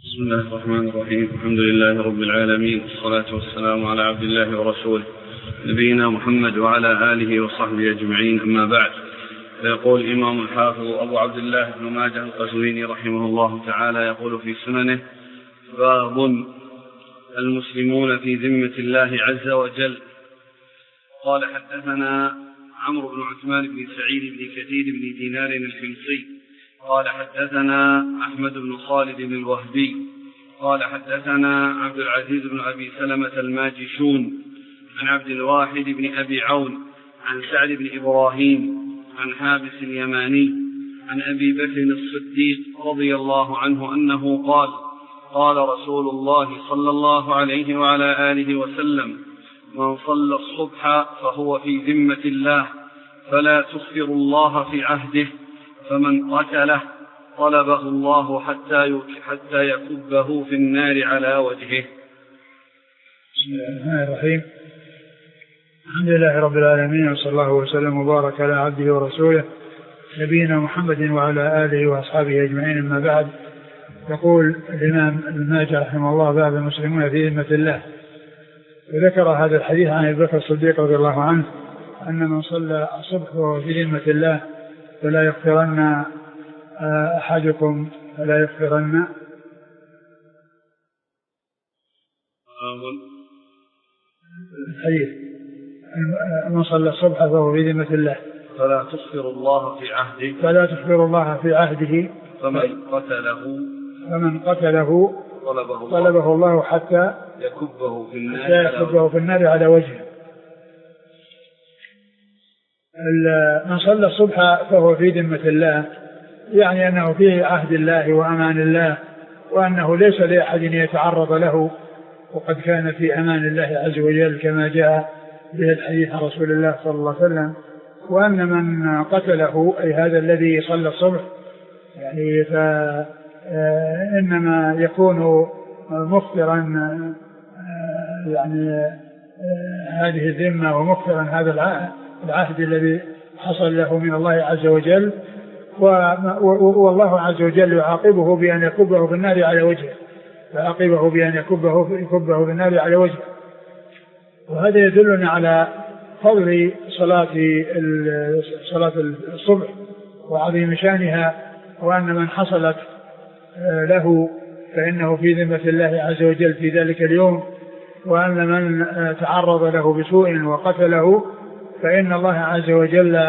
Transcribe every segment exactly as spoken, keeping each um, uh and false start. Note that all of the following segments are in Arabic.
بسم الله الرحمن الرحيم. الحمد لله رب العالمين، والصلاة والسلام على عبد الله ورسوله نبينا محمد وعلى آله وصحبه أجمعين، أما بعد. فيقول الإمام الحافظ أبو عبد الله بن ماجه القزويني رحمه الله تعالى يقول في سننه: باب المسلمون في ذمة الله عز وجل. قال: حدثنا عمرو بن عثمان بن سعيد بن كثير بن دينار الحمصي قال: حدثنا أحمد بن خالد الوهبي قال: حدثنا عبد العزيز بن أبي سلمة الماجشون عن عبد الواحد بن أبي عون عن سعد بن إبراهيم عن حابس اليماني عن أبي بكر الصديق رضي الله عنه أنه قال: قال رسول الله صلى الله عليه وعلى آله وسلم: من صلى الصبح فهو في ذمة الله، فلا تخفر الله في عهده، فمن قتله طلبه الله حتى حتى يكبه في النار على وجهه. بسم الله الرحمن الرحيم. الحمد لله رب العالمين، وصلى الله وسلم وبارك على عبده ورسوله نبينا محمد وعلى آله وأصحابه أجمعين، أما بعد. يقول الإمام ابن ماجه رحمه الله: باب المسلمون في ذمة الله. وذكر هذا الحديث عن أبي بكر الصديق رضي الله عنه أن من صلى الصبح وهو في ذمة الله فلا يغفرن أحدكم فلا يغفرن الحديث من صلى الصبح فهو في ذمة الله فلا تغفر الله في عهده فلا تغفر الله في عهده فمن قتله فمن قتله طلبه الله, طلبه الله حتى يكبه في النار, حتى يكبه في النار على وجهه. من صلى الصبح فهو في ذمة الله، يعني أنه في عهد الله وأمان الله، وأنه ليس لأحد يتعرض له، وقد كان في أمان الله عز وجل كما جاء به الحديث عن رسول الله صلى الله عليه وسلم. وأن من قتله أي هذا الذي صلى الصبح يعني فإنما يكون مغفرا يعني هذه الذمة ومغفرا هذا العهد الذي حصل له من الله عز وجل، والله عز وجل يعاقبه بأن يكبه في النار على وجهه، يعاقبه بأن يكبه يكبه في النار على وجهه. وهذا يدلنا على فضل صلاة صلاة الصبح وعظيم شأنها، وأن من حصلت له فإنه في ذمة الله عز وجل في ذلك اليوم، وأن من تعرض له بسوء وقتله فإن الله عز وجل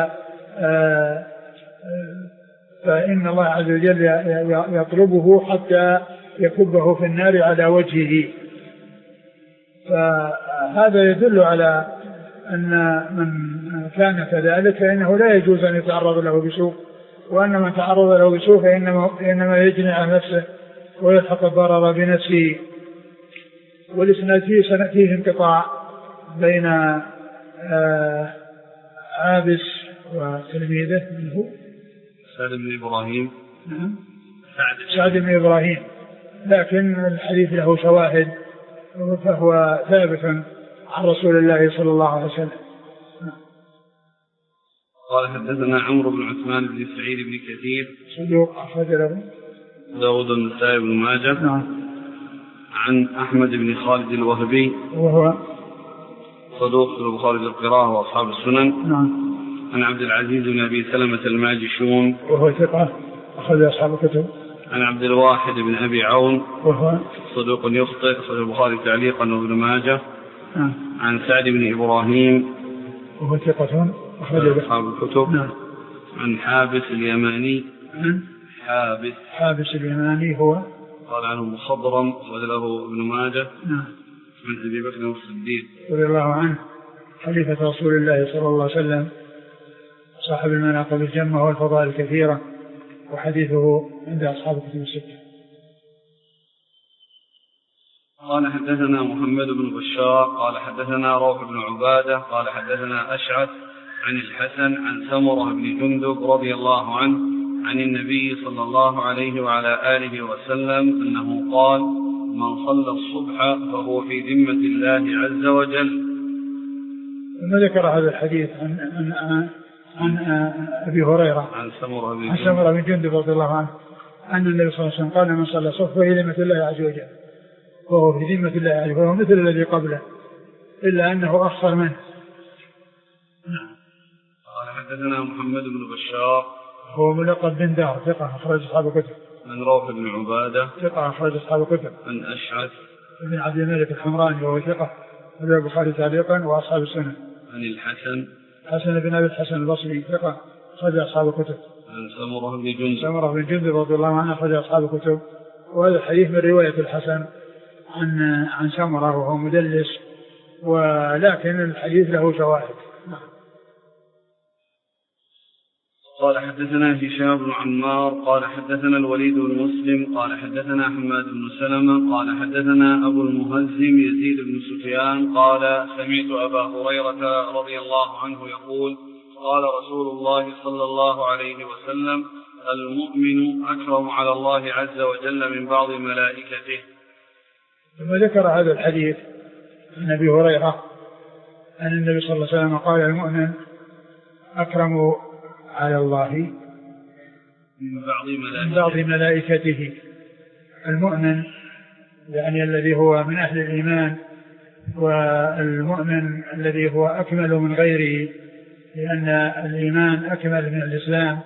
فإن الله عز وجل يطلبه حتى يكبه في النار على وجهه. فهذا يدل على أن من كان كذلك فإنه لا يجوز أن يتعرض له بسوء، وأن من تعرض له بسوء فإنما يجني على نفسه ويلحق الضرر بنفسه. والإسناد فيه فيه انقطاع بين عابس وتلميذه منه سعد بن إبراهيم. نعم سعد بن إبراهيم، لكن الحديث له شواهد فهو ثابت عن رسول الله صلى الله عليه وسلم. قال: حدثنا عمرو بن عثمان بن سعيد بن كثير صدوق أخرج له داود النسائي بن ماجه. نعم. عن أحمد بن خالد الوهبي وهو صدوق في البخاري القراءة وأصحاب السنن. نعم. عن عبد العزيز بن أبي سلمة الماجشون وهو ثقة أخرج أصحاب الكتب. عن عبد الواحد بن أبي عون وهو صدوق يخطئ أخرج البخاري تعليقا وابن ماجه. نعم. عن سعد بن إبراهيم وهو ثقة أخرج أصحاب الكتب. نعم. عن حابس اليماني. عن حابس حابس اليماني هو قال عنه مخضرم أخرج له ابن ماجه. نعم. عن أبي بكر الصديق رضي الله عنه خليفة رسول الله صلى الله عليه وسلم، صاحب المناقب الجمة والفضائل الكثيرة، وحديثه عند أصحاب الكتب الستة. قال: حدثنا محمد بن بشار قال: حدثنا روح بن عبادة قال: حدثنا أشعث عن الحسن عن سمرة بن جندب رضي الله عنه عن النبي صلى الله عليه وعلى آله وسلم أنه قال: من صلى الصبح فهو في ذمة الله عز وجل. ثم ذكر هذا الحديث عن عن عن أبي هريرة عن سمرة بن عن سمرة بن جندب رضي الله عنه أن النبي صلى الله عليه وسلم قال من صلى الصبح فهي ذمة الله عز وجل، وهو في ذمة الله عز وجل، وهو مثل الذي قبله إلا أنه أخطر منه. قال حدثنا محمد بن بشار هو ملقب بن دار ثقة أخرج أصحاب الكتب. عن روح بن عبادة ثقة أخرج أصحاب الكتب. عن أشعث بن عبد الملك الحمراني وهو ثقة أخرج البخاري تعليقا وأصحاب السنة. عن الحسن حسن بن أبي الحسن البصري ثقة أخرج أصحاب الكتب. عن سمرة بن جندب سمرة بن جندب رضي الله عنه أخرج أصحاب الكتب. وهذا الحديث من رواية الحسن عن عن سمرة وهو مدلس، ولكن الحديث له شواهد. قال حدثنا هشام بن عمار قال حدثنا الوليد بن مسلم قال حدثنا حماد بن سلمة قال حدثنا أبو المهزم يزيد بن سفيان قال سمعت أبا هريرة رضي الله عنه يقول قال رسول الله صلى الله عليه وسلم المؤمن أكرم على الله عز وجل من بعض ملائكته. ثم ذكر هذا الحديث عن أبي هريرة أن النبي صلى الله عليه وسلم قال المؤمن أكرم على الله من بعض ملائكته, من بعض ملائكته. المؤمن يعني الذي هو من أهل الإيمان، والمؤمن الذي هو أكمل من غيره، لأن الإيمان أكمل من الإسلام،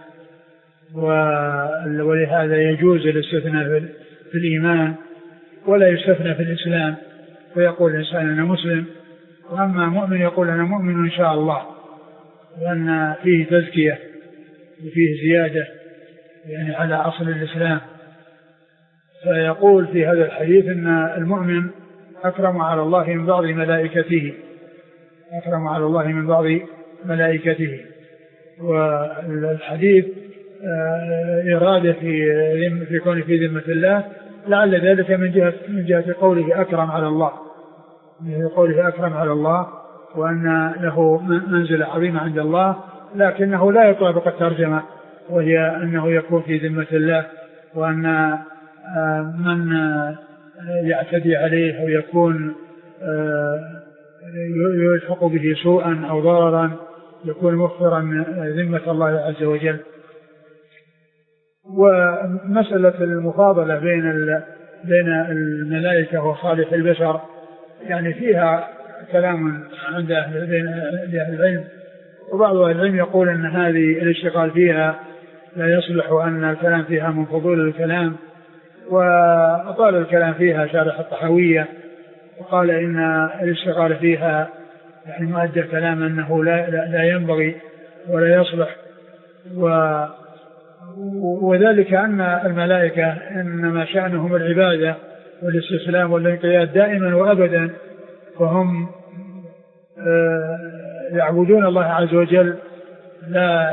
ولهذا يجوز الاستثناء في الإيمان ولا يستثنى في الإسلام، فيقول الإنسان أنا مسلم، وأما مؤمن يقول أنا مؤمن إن شاء الله، لأن فيه تزكية وفيه زيادة يعني على أصل الإسلام. فيقول في هذا الحديث أن المؤمن أكرم على الله من بعض ملائكته، أكرم على الله من بعض ملائكته. والحديث إرادة في في كونه في ذمة الله، لعل ذلك من جهة من جهة قوله أكرم على الله، من قوله أكرم على الله، وأن له منزلة عظيمة عند الله، لكنه لا يطابق الترجمة، وهي أنه يكون في ذمة الله، وأن من يعتدي عليه أو يكون يلحق به سوءا أو ضررا يكون مخبرا ذمة الله عز وجل. ومسألة المفاضلة بين بين الملائكة وصالح البشر يعني فيها كلام عند أهل العلم، وبعض أهل العلم يقول أن هذه الاشتغال فيها لا يصلح، أن الكلام فيها من فضول الكلام، وأطال الكلام فيها شارح الطحاوية وقال إن الاشتغال فيها يعني مؤدى الكلام أنه لا, لا ينبغي ولا يصلح، و وذلك أن الملائكة إنما شأنهم العبادة والاستسلام والانقياد دائما وأبدا، وهم يعبدون الله عز وجل، لا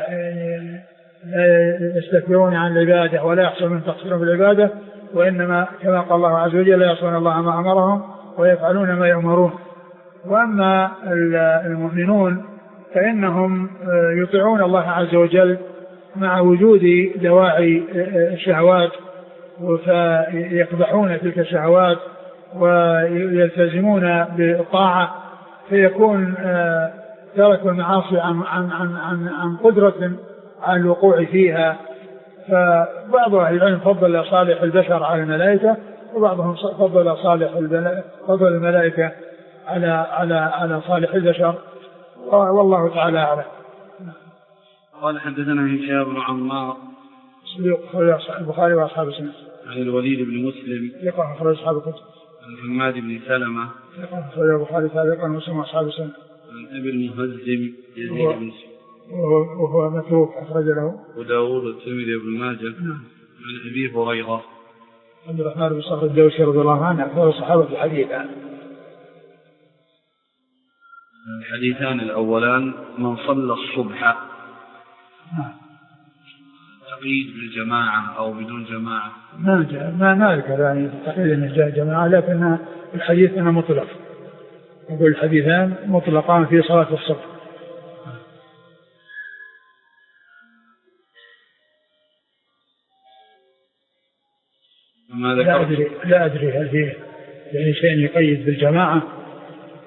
يستكبرون عن العبادة ولا يحصل من تقصيرهم بالعبادة، وإنما كما قال الله عز وجل لا يعصون الله ما أمرهم ويفعلون ما يؤمرون. وأما المؤمنون فإنهم يطيعون الله عز وجل مع وجود دواعي الشهوات، فيقبحون تلك الشهوات ويلتزمون بالطاعة، فيكون تركوا المعاصي عن, عن, عن, عن, عن قدرة على الوقوع فيها. فبعض أهل العلم فضل صالح البشر على الملائكة، وبعضهم فضل صالح فضل الملائكة على على على صالح البشر، والله تعالى أعلم. قال حدثنا هشام بن عمار البخاري وأصحاب السنة. عن الوليد بن مسلم ثقة أخرج أصحاب الكتب. عن حماد بن سلمة ثقة أخرج البخاري تعليقا ومسلم وأصحاب السنة. عن أبي المهزم يزيد بن سفيان وهو متروك أخرج له وداود والترمذي وابن ماجه. نعم. عن أبي هريرة عبد الرحمن بن صخر الدوسي رضي الله عنه أكثر الصحابة في الحديث. الحديثان الأولان من صلى الصبح تقييد بالجماعة أو بدون جماعة، ما جاء ما نذكر يعني تقييد من جاء جماعة، لكن الحديث أنا مطلق، يقول الحديثان مطلقان في صلاة الصبح. لا أدري لا أدري هل فيه يعني شيء يقيد بالجماعة.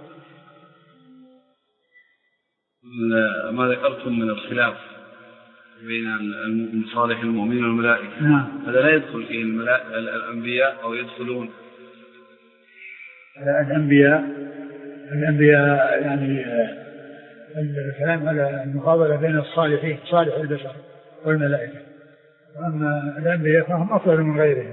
ما ذكرتم من الخلاف بين صالح المؤمنين والملائكة. نعم. هذا لا يدخل فيه الأنبياء أو يدخلون؟ الأنبياء الأنبياء يعني الكلام على المفاضلة بين الصالحين صالح البشر والملائكة، وأما الأنبياء فهم أفضل من غيرهم.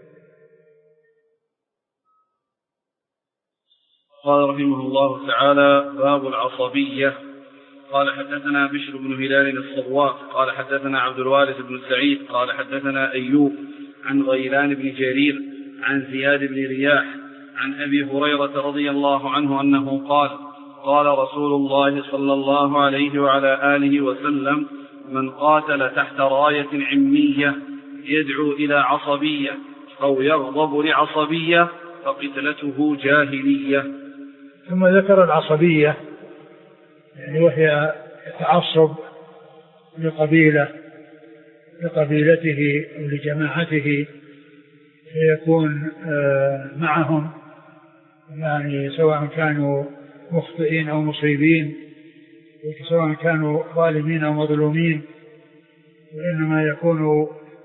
قال رحمه الله تعالى: باب العصبية. قال حدثنا بشر بن هلال الصواف قال حدثنا عبد الوارث بن سعيد قال حدثنا أيوب عن غيلان بن جرير عن زياد بن رياح عن أبي هريرة رضي الله عنه أنه قال: قال رسول الله صلى الله عليه وعلى آله وسلم: من قاتل تحت راية عمية يدعو إلى عصبية أو يغضب لعصبية فقتلته جاهلية. ثم ذكر العصبية، يعني وهي تعصب لقبيلة لقبيلته أو لجماعته، فيكون معهم يعني سواء كانوا مخطئين أو مصيبين، سواء كانوا ظالمين أو مظلومين، وإنما يكون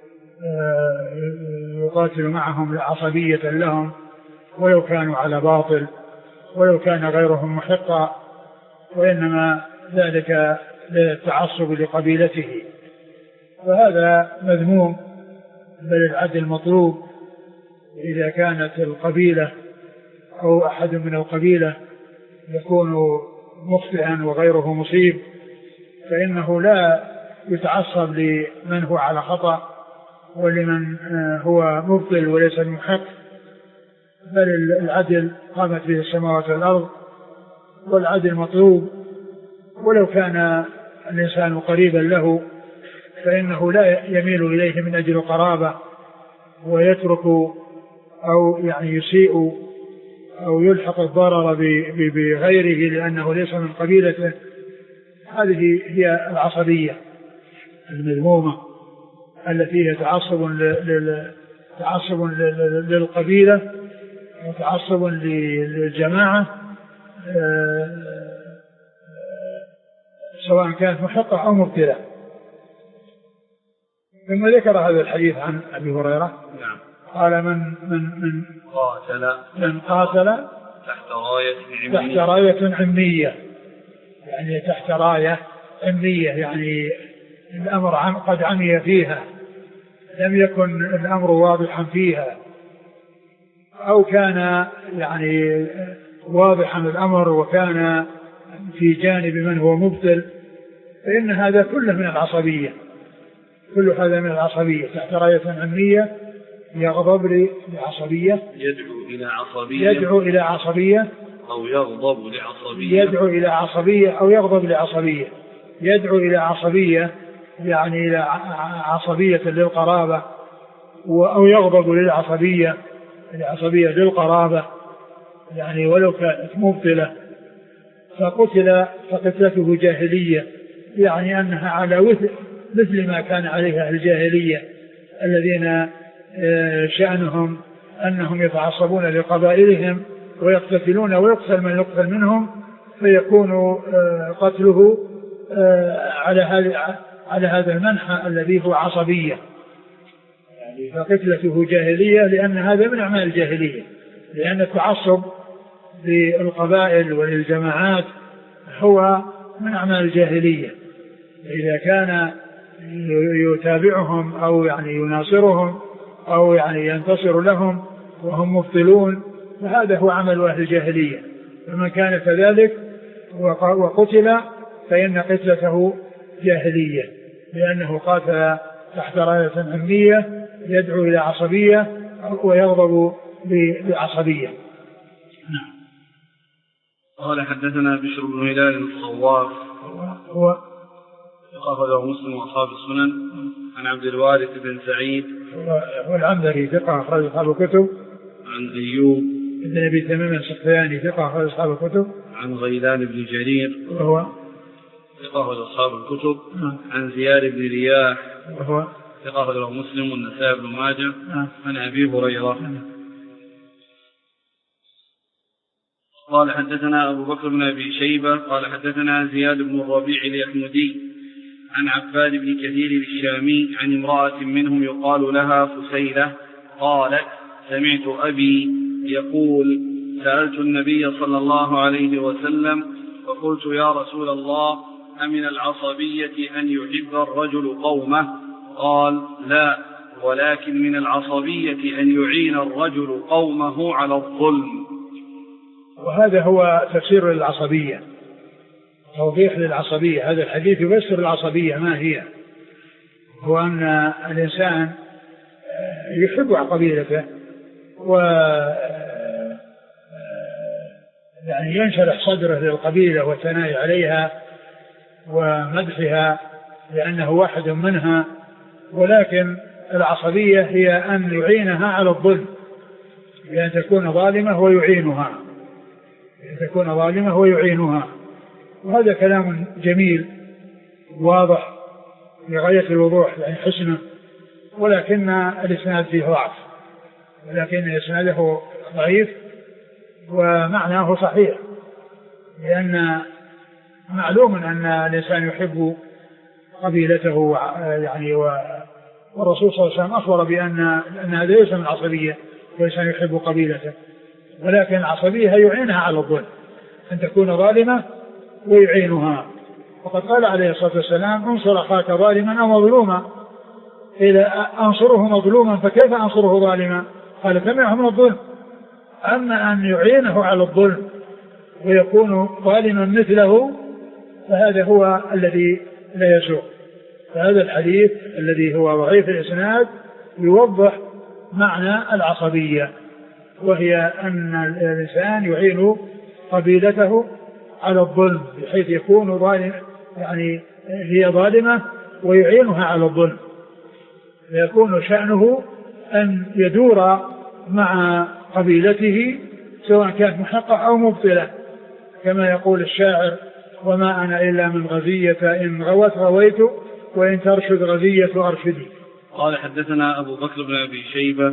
يقاتل معهم عصبية لهم ولو كانوا على باطل ولو كان غيرهم محقا، وإنما ذلك للتعصب لقبيلته، وهذا مذموم، بل العدل مطلوب. إذا كانت القبيلة أو أحد من القبيلة يكون مخطئا وغيره مصيب، فإنه لا يتعصب لمن هو على خطأ ولمن هو مبطل وليس المحق، بل العدل قامت به السماوات والأرض، والعدل مطلوب. ولو كان الإنسان قريبا له فإنه لا يميل إليه من أجل قرابة ويترك أو يعني يسيء أو يلحق الضرر بغيره لأنه ليس من قبيلته. هذه هي العصبية المذمومة التي هي تعصب تعصب للقبيلة وتعصب للجماعة سواء كانت محقة أو مبتلة. ثم ذكر هذا الحديث عن أبي هريرة. نعم. قال من من من قاتل من قاتل تحت راية تحت راية عمية، يعني تحت راية عمية يعني الأمر عم قد عمي فيها، لم يكن الأمر واضحا فيها، أو كان يعني واضحا الأمر وكان في جانب من هو مبتل، فإن هذا كله من العصبية، كل هذا من العصبية. تحت راية عمية يغضب لعصبية، يدعو إلى عصبية يدعو إلى عصبية أو يغضب لعصبية يدعو إلى عصبية أو يغضب لعصبية يدعو إلى عصبية يعني إلى عصبية للقرابة، أو يغضب للعصبية العصبية للقرابة يعني ولو كانت مبطلة، فقتل فقتلته جاهلية، يعني أنها على مثل ما كان عليها الجاهلية الذين شأنهم أنهم يتعصبون لقبائلهم ويقتتلون ويقتل من يقتل منهم، فيكون قتله على هذا على هذا المنحى الذي هو عصبية، يعني فقتلته جاهلية لأن هذا من أعمال الجاهلية، لأن التعصب للقبائل وللجماعات هو من أعمال الجاهلية. إذا كان يتابعهم أو يعني يناصرهم أو يعني ينتصر لهم وهم مبطلون فهذا هو عمل أهل الجاهلية، فمن كان كذلك وقتل فإن قتلته جاهلية، لأنه قاتل تحت راية عمية يدعو إلى عصبية ويغضب بعصبية. نعم. قال حدثنا بشر بن هلال الصواف هو أخرجه مسلم وأصحاب السنن عن عبد الوارث بن سعيد والعنبري ثقة أخرج أصحاب الكتب، عن أيوب بن أبي تميم السختياني ثقة أخرج أصحاب الكتب، عن غيلان بن جرير وهو ثقة أخرج أصحاب الكتب، عن زياد بن رياح وهو ثقة أخرجه مسلم والنسائي بن ماجه، عن أبي هريرة. قال حدثنا أبو بكر بن أبي شيبة قال حدثنا زياد بن الربيع اليحمدي عن عباد بن كثير الشامي عن امرأة منهم يقال لها فسيلة قالت سمعت أبي يقول سألت النبي صلى الله عليه وسلم فقلت يا رسول الله أمن العصبية أن يحب الرجل قومه؟ قال لا، ولكن من العصبية أن يعين الرجل قومه على الظلم. وهذا هو تفسير العصبية، توضيح للعصبية. هذا الحديث يفسر العصبية ما هي، هو أن الإنسان يحب قبيلته و يعني ينشرح صدره للقبيلة والثناء عليها ومدحها لأنه واحد منها، ولكن العصبية هي أن يعينها على الظلم، بأن تكون ظالمة ويعينها، أن تكون ظالمة ويعينها. وهذا كلام جميل واضح لغاية الوضوح يعني حسنه، ولكن الإسناد فيه ضعف، ولكن إسناده ضعيف ومعناه صحيح، لأن معلوم أن الإنسان يحب قبيلته يعني، والرسول صلى الله عليه وسلم أخبر بأن أن هذا ليس من العصبية، والإنسان يحب قبيلته، ولكن العصبية يعينها على الظلم، أن تكون ظالمة ويعينها. وقد قال عليه الصلاة والسلام انصر أخاك ظالما أو مظلوما، إذا أنصره مظلوما فكيف أنصره ظالما؟ قال تمنعه من الظلم. أما أن يعينه على الظلم ويكون ظالما مثله فهذا هو الذي لا يسوق. فهذا الحديث الذي هو ضعيف الإسناد يوضح معنى العصبية، وهي أن الإنسان يعين قبيلته على الظلم بحيث يكون ظالم، يعني هي ظالمة ويعينها على الظلم، فيكون شأنه أن يدور مع قبيلته سواء كانت محقة أو مبطلة، كما يقول الشاعر وما أنا إلا من غزية إن غوت غويت وإن ترشد غزية أرشدي. قال حدثنا أبو بكر بن أبي شيبة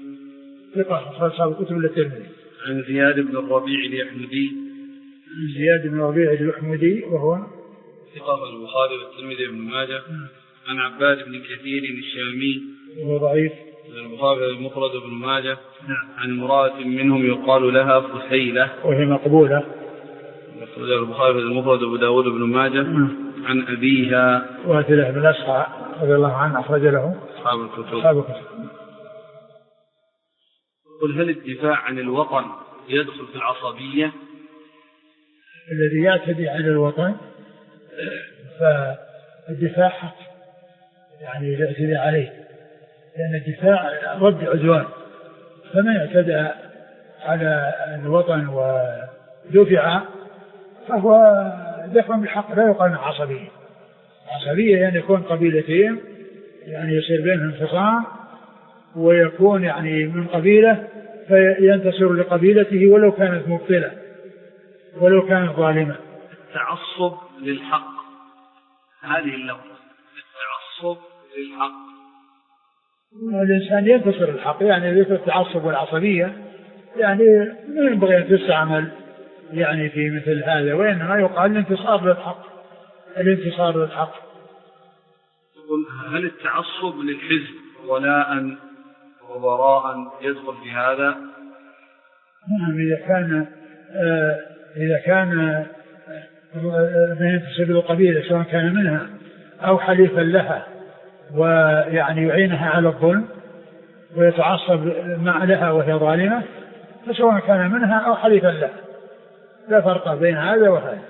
ثقة أصحاب الكتب الترمذي عن زياد بن الربيع اليحمدي زياد بن الربيع اليحمدي وهو ثقة البخاري والترمذي وابن ماجه. عن عباد بن كثير الشامي وهو ضعيف البخاري المفرد وابن ماجه. عن امرأة منهم يقال لها فسيلة وهي مقبولة البخاري المفرد وابو داود وابن ماجه. عن أبيها واتله بن أسقع رضي الله عنه أخرج له أصحاب الكتب. أصحاب الكتب. قل هل الدفاع عن الوطن يدخل في العصبية؟ الذي يعتدي على الوطن فالدفاع حق، يعني يعتدي عليه، لأن الدفاع رد عدوان، فمن اعتدى على الوطن ودفع فهو دفع بالحق، لا يقال عصبية. عصبية يعني يكون قبيلتين يعني يصير بينهم انفصام، ويكون يعني من قبيلة فينتصر لقبيلته ولو كانت مبطلة ولو كانت ظالمة. التعصب للحق، هذه اللفظة التعصب للحق، الإنسان ينتصر الحق، يعني ذكر التعصب والعصبية يعني ما ينبغي أن تستعمل يعني في مثل هذا، وإنما يقال الانتصار للحق، الانتصار للحق. هل التعصب للحزب ولاء وبراء يدخل في هذا؟ نعم، إذا كان آه إذا كان من ينتسب للقبيلة سواء كان منها أو حليفا لها ويعني يعينها على الظلم ويتعصب مع لها وهي ظالمة، فسواء كان منها أو حليفا لها لا فرق بين هذا وهذا.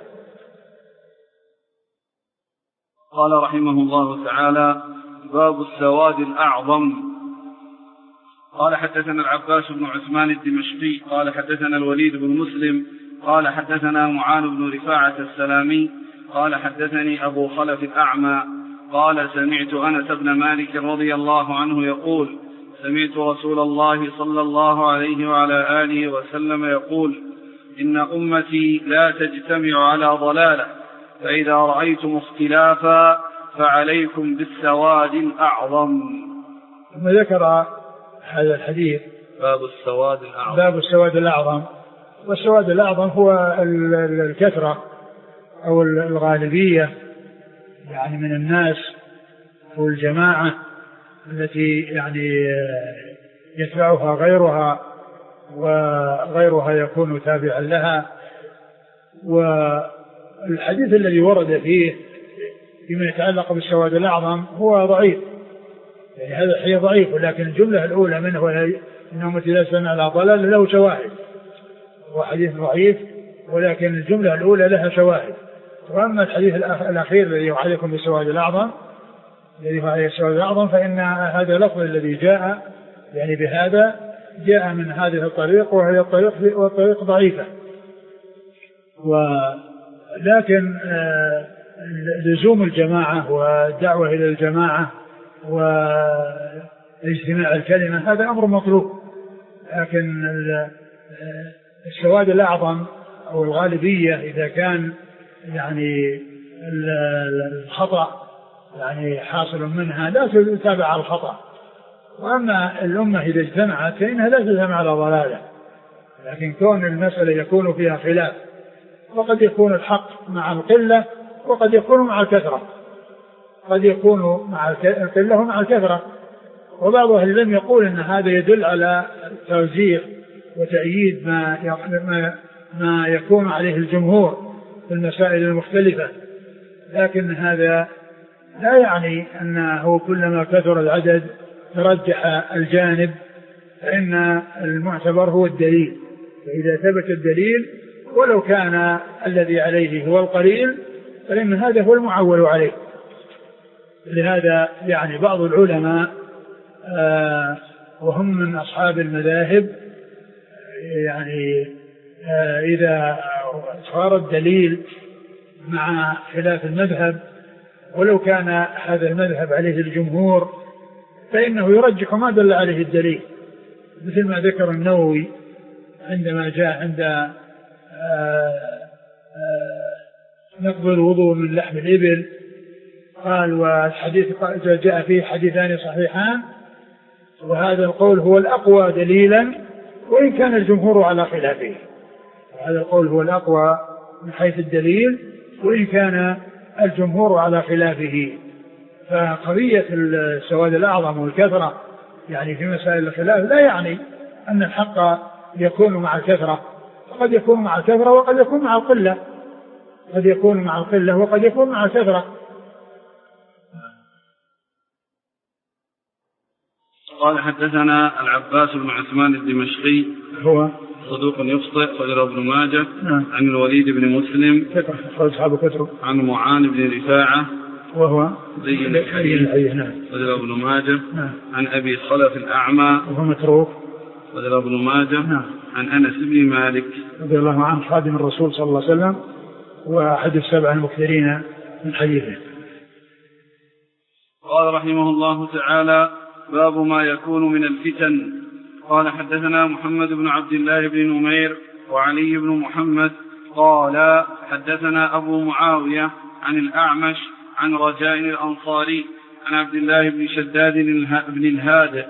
قال رحمه الله تعالى: باب السواد الأعظم. قال حدثنا العباس بن عثمان الدمشقي قال حدثنا الوليد بن مسلم قال حدثنا معاذ بن رفاعة السلامي قال حدثني أبو خلف الأعمى قال سمعت أنس بن مالك رضي الله عنه يقول: سمعت رسول الله صلى الله عليه وعلى آله وسلم يقول: إن أمتي لا تجتمع على ضلالة، فإذا رأيتم اختلافا فعليكم بالسواد الأعظم. ثم ذكر هذا الحديث باب السواد الأعظم. باب السواد الأعظم، والسواد الأعظم هو الكثرة أو الغالبية يعني من الناس والجماعة التي يعني يتبعها غيرها وغيرها يكون تابعا لها. والحديث الذي ورد فيه فيما يتعلق بالسواد الأعظم هو ضعيف، يعني هذا الحديث ضعيف، ولكن الجملة الأولى منه إن أمتي لا تسمع على ضلال له شواهد، هو حديث ضعيف ولكن الجملة الأولى لها شواهد. وأما الحديث الأخير الذي يعلقكم بالسواد الأعظم الذي هو عليه السواد الأعظم فإن هذا اللفظ الذي جاء يعني بهذا جاء من هذه الطريق، وهي الطريق والطريق ضعيفة. ولكن لزوم الجماعة والدعوة إلى الجماعة واجتماع الكلمة هذا أمر مطلوب، لكن السواد الأعظم أو الغالبية إذا كان يعني الخطأ يعني حاصل منها لا تتابع على الخطأ. وأما الأمة إذا اجتمعت فإنها لا تجتمع على ضلالة، لكن كون المسألة يكون فيها خلاف، وقد يكون الحق مع القلة وقد يكون مع الكثرة، قد يكون مع القلة ومع الكثرة. وبعض أهل العلم يقول أن هذا يدل على توزيع وتأييد ما ما يكون عليه الجمهور في المسائل المختلفة، لكن هذا لا يعني أنه كلما كثر العدد ترجح الجانب، فإن المعتبر هو الدليل، فإذا ثبت الدليل ولو كان الذي عليه هو القليل فإن هذا هو المعول عليه. لهذا يعني بعض العلماء آه وهم من أصحاب المذاهب يعني آه إذا صار الدليل مع خلاف المذهب ولو كان هذا المذهب عليه الجمهور فإنه يرجح ما دل عليه الدليل، مثل ما ذكر النووي عندما جاء عند آآ آآ نقض الوضوء من لحم الإبل، قال والحديث جاء فيه حديثان صحيحان وهذا القول هو الأقوى دليلا وإن كان الجمهور على خلافه، هذا القول هو الأقوى من حيث الدليل وإن كان الجمهور على خلافه. فقضية السواد الأعظم والكثرة يعني في مسائل الخلاف لا يعني أن الحق يكون مع الكثرة، وقد يكون مع الكثرة وقد يكون مع القلة، قد يكون مع القلة وقد يكون مع الكثرة. قال حدثنا العباس بن عثمان الدمشقي هو صدوق يخطئ خرج ابن ماجه نعم. عن الوليد بن مسلم أصحاب كتب عن معاذ بن رفاعة وهو زي الحديث نعم. خرج ابن ماجه نعم. عن أبي خلف الأعمى وهو متروك خرج ابن ماجه نعم. عن أنس بن مالك رضي الله عنه خادم الرسول صلى الله عليه وسلم وأحد السبع المكثرين من حديثه. قال رحمه الله تعالى باب ما يكون من الفتن. قال حدثنا محمد بن عبد الله بن نمير وعلي بن محمد قال حدثنا أبو معاوية عن الأعمش عن رجاء الأنصاري عن عبد الله بن شداد بن الهاد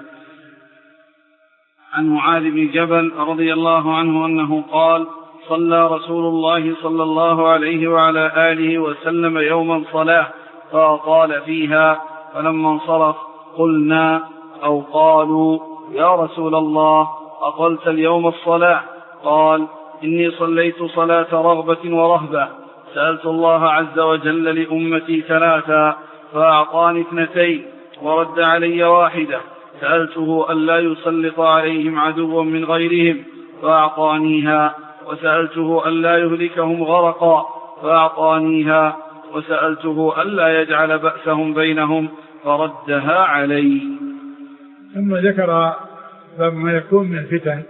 عن معاذ بن جبل رضي الله عنه أنه قال صلى رسول الله صلى الله عليه وعلى آله وسلم يوما صلاة فأطال فيها، فلما انصرف قلنا أو قالوا يا رسول الله أطلت اليوم الصلاة؟ قال إني صليت صلاة رغبة ورهبة، سألت الله عز وجل لأمتي ثلاثا فأعطاني اثنتين ورد علي واحدة، سألته ألا يسلط عليهم عدوا من غيرهم فأعطانيها، وسألته ألا يهلكهم غرقا فأعطانيها، وسألته ألا يجعل بأسهم بينهم فردها علي. ثم ذكر ما يكون من الفتن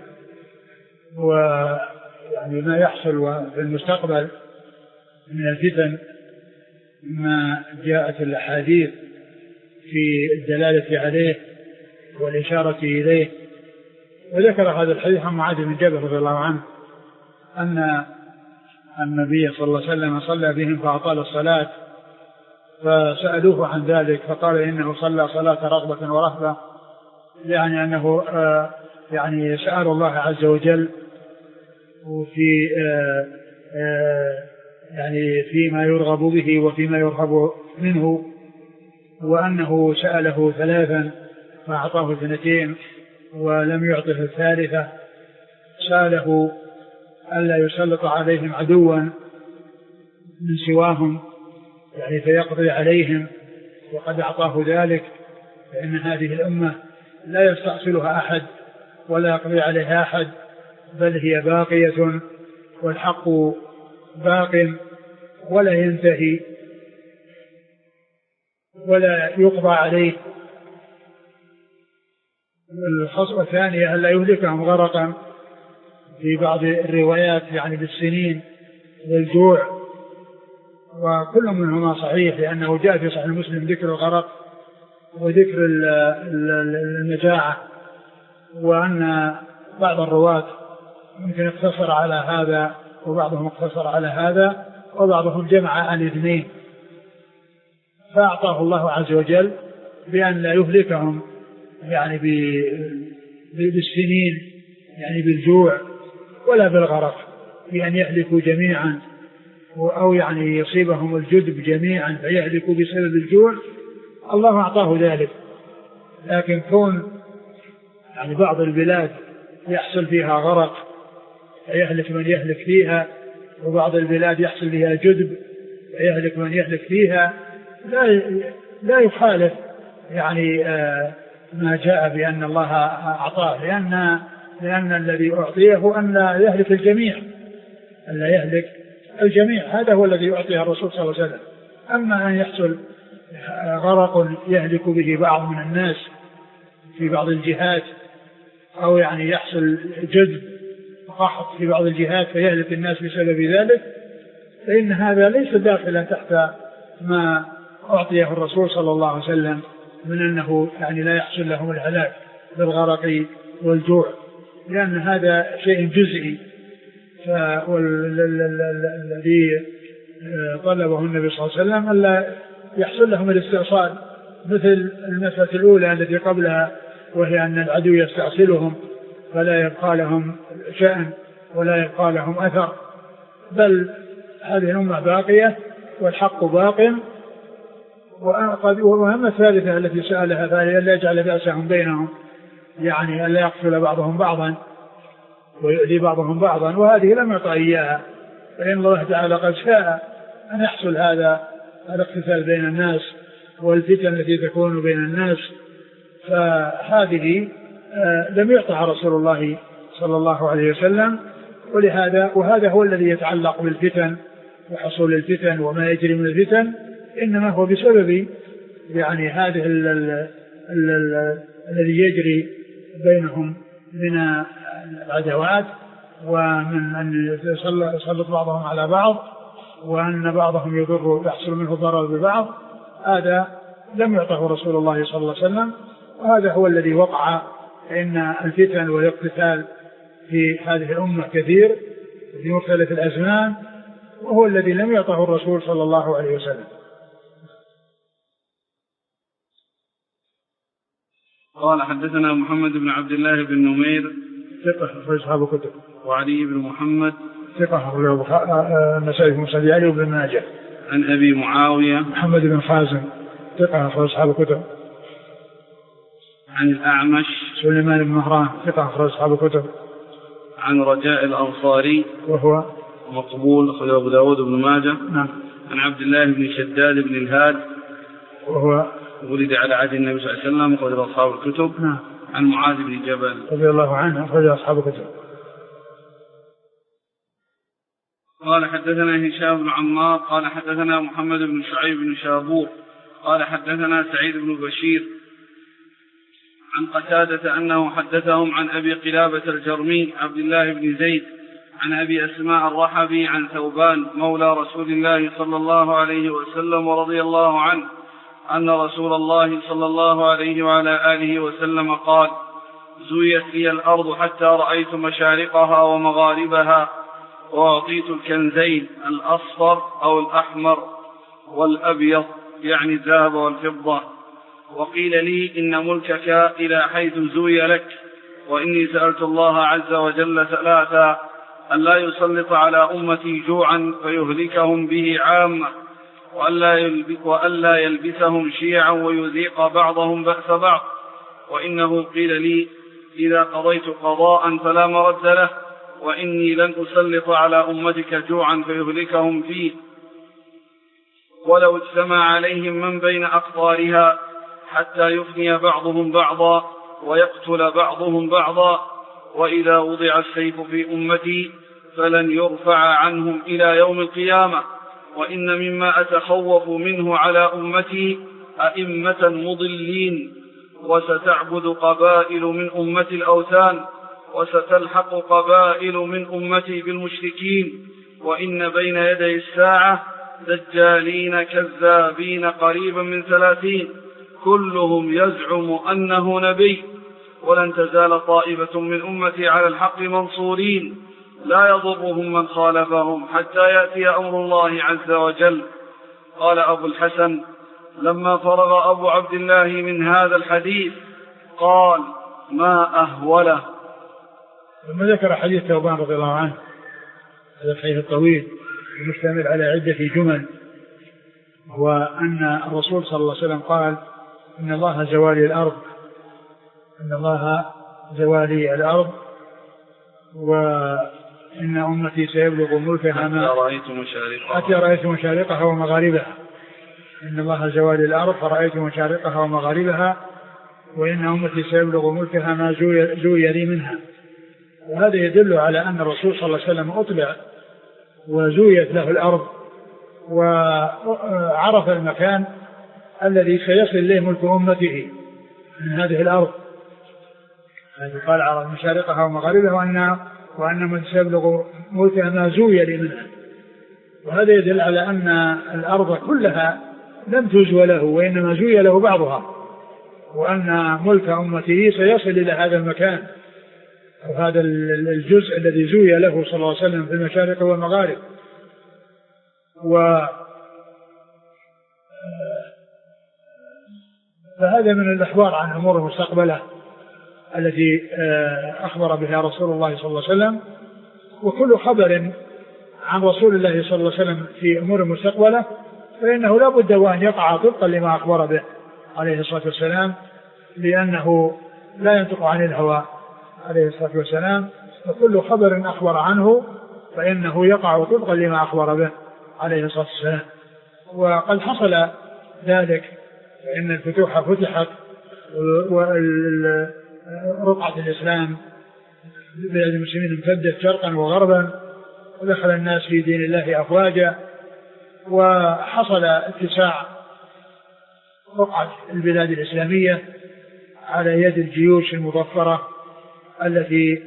ويعني ما يحصل في المستقبل من الفتن ما جاءت الأحاديث في الدلالة عليه والإشارة إليه. وذكر هذا الحديث عن معاذ بن جبل رضي الله عنه أن النبي صلى الله عليه وسلم صلى بهم فأطال الصلاة، فسألوه عن ذلك فقال إنه صلى صلاة رغبة ورهبة، يعني أنه آه يعني سأل الله عز وجل وفي آه آه يعني فيما يرغب به وفيما يرهب منه، وأنه سأله ثلاثا فأعطاه اثنتين ولم يعطه الثالثة، سأله ألا يسلط عليهم عدوا من سواهم يعني فيقضي عليهم وقد أعطاه ذلك، فإن هذه الأمة لا يستأصلها أحد ولا يقضي عليها أحد، بل هي باقية والحق باق ولا ينتهي ولا يقضى عليه. الخطوة الثانية ألا يهلكهم غرقا في بعض الروايات يعني بالسنين والجوع، وكل منهما صحيح لأنه جاء في صحيح مسلم ذكر الغرق وذكر المجاعة، وأن بعض الرواة ممكن اقتصر على هذا وبعضهم اقتصر على هذا وبعضهم جمع الاثنين، فأعطاه الله عز وجل بأن لا يهلكهم يعني بالسنين يعني بالجوع ولا بالغرق، بأن يهلكوا جميعا أو يعني يصيبهم الجدب جميعا فيهلكوا بسبب الجوع، الله أعطاه ذلك. لكن كون يعني بعض البلاد يحصل فيها غرق فيهلك من يهلك فيها، وبعض البلاد يحصل فيها جدب فيهلك من يهلك فيها، لا لا يخالف يعني آه ما جاء بأن الله أعطاه، لأن لأن الذي أعطيه أن لا يهلك الجميع، أن لا يهلك الجميع، هذا هو الذي أعطيه الرسول صلى الله عليه وسلم. أما أن يحصل غرق يهلك به بعض من الناس في بعض الجهات، أو يعني يحصل جذب قحط في بعض الجهات فيهلك الناس بسبب ذلك، فإن هذا ليس داخلا تحت ما أعطيه الرسول صلى الله عليه وسلم من أنه يعني لا يحصل لهم الهلاك بالغرق والجوع، لأن هذا شيء جزئي. فالذي طلبه النبي صلى الله عليه وسلم ألا يحصل لهم الاستئصال مثل المسألة الأولى التي قبلها، وهي أن العدو يستأصلهم فلا يبقى لهم شأن ولا يبقى لهم أثر، بل هذه الأمة باقية والحق باق. وأما الثالثة التي سألها فهي ألا يجعل بأسهم بينهم، يعني ألا يقتل بعضهم بعضا ويؤذي بعضهم بعضا، وهذه لم يعطى إياها، فإن الله تعالى قد شاء أن يحصل هذا الاقتتال بين الناس والفتن التي تكون بين الناس، فهذه لم يعطها رسول الله صلى الله عليه وسلم. ولهذا وهذا هو الذي يتعلق بالفتن وحصول الفتن وما يجري من الفتن، إنما هو بسبب يعني هذه الذي يجري بينهم من العداوات، ومن أن يسلط بعضهم على بعض، وأن بعضهم يضر يحصل منه ضرر ببعض، هذا لم يعطه رسول الله صلى الله عليه وسلم، وهذا هو الذي وقع. إن الفتن والاقتتال في هذه الأمة كثير في مختلف الأزمان، وهو الذي لم يعطه الرسول صلى الله عليه وسلم. قال حدثنا محمد بن عبد الله بن نمير ثقة أخرج أصحاب الكتب، وعلي بن محمد ثقة أخرج النسائي في مسند علي وابن ماجه، عن أبي معاوية محمد بن خازم ثقة أخرج أصحاب الكتب، عن الأعمش سليمان بن مهران ثقة أخرج أصحاب الكتب، عن رجاء الأنصاري وهو مقبول أخرج أبو داود بن ماجه. نعم. عن عبد الله بن شداد بن الهاد وهو ولد على عهد النبي صلى الله عليه وسلم أخرج أصحاب الكتب. نعم. عن معاذ بن جبل رضي الله عنه أخرج أصحاب الكتب. قال حدثنا هشام بن عمار قال حدثنا محمد بن شعيب بن شابور قال حدثنا سعيد بن بشير عن قتادة أنه حدثهم عن أبي قلابة الجرمي عبد الله بن زيد عن أبي أسماء الرحبي عن ثوبان مولى رسول الله صلى الله عليه وسلم ورضي الله عنه أن رسول الله صلى الله عليه وعلى آله وسلم قال: زويت لي الأرض حتى رأيت مشارقها ومغاربها، وأعطيت الكنزين الأصفر أو الأحمر والأبيض يعني الذهب والفضة، وقيل لي إن ملكك إلى حيث زوي لك، وإني سألت الله عز وجل ثلاثا ألا يسلط على أمتي جوعا فيهلكهم به عامة، وألا يلبسهم شيعا ويذيق بعضهم بأس بعض. وإنه قيل لي إذا قضيت قضاء فلا مرد له، وإني لن أسلط على أمتك جوعا فيهلكهم فيه، ولو اجتمع عليهم من بين أقطارها حتى يفني بعضهم بعضا ويقتل بعضهم بعضا. وإذا وضع السيف في أمتي فلن يرفع عنهم إلى يوم القيامة. وإن مما أتخوف منه على أمتي أئمة مضلين، وستعبد قبائل من أمتي الأوثان، وستلحق قبائل من أمتي بالمشركين. وإن بين يدي الساعة دجالين كذابين قريبا من ثلاثين، كلهم يزعم أنه نبي. ولن تزال طائفة من أمتي على الحق منصورين، لا يضرهم من خالفهم حتى يأتي أمر الله عز وجل. قال أبو الحسن لما فرغ أبو عبد الله من هذا الحديث قال: ما أهوله. ثم ذكر حديث ثوبان رضي الله عنه، هذا الحديث الطويل المشتمل على عدة جمل، وأن الرسول صلى الله عليه وسلم قال: إن الله زوالي الأرض إن الله زوالي الأرض وإن أمتي سيبلغ ملكها ما حتى رأيت مشارقها ومغاربها. إن الله زوالي الأرض فرأيت مشارقها ومغاربها، وإن أمتي سيبلغ ملكها ما زوي لي منها. وهذا يدل على أن الرسول صلى الله عليه وسلم أطلع وزويت له الأرض، وعرف المكان الذي سيصل إليه ملك أمته من هذه الأرض. قال: على مشارقها ومغاربها، وأن وأن من سيبلغ ملكها ما زوي لي منها. وهذا يدل على أن الأرض كلها لم تزوى له، وإنما زوي له بعضها، وأن ملك أمته سيصل إلى هذا المكان، وهذا الجزء الذي زوي له صلى الله عليه وسلم في المشارق والمغارب. و فهذا من الأخبار عن أمور المستقبلة التي أخبر بها رسول الله صلى الله عليه وسلم. وكل خبر عن رسول الله صلى الله عليه وسلم في أمور المستقبلة فإنه لا بد وأن يقع طبقا لما أخبر به عليه الصلاة والسلام، لأنه لا ينطق عن الهوى عليه الصلاة والسلام، وكل خبر أخبر عنه فإنه يقع طبقا لما أخبر به عليه الصلاة والسلام. وقد حصل ذلك، فإن الفتوح فتحت ورقعة الإسلام بلاد المسلمين امتدت شرقا وغربا، ودخل الناس في دين الله أفواجا، وحصل اتساع رقعة البلاد الإسلامية على يد الجيوش المظفرة التي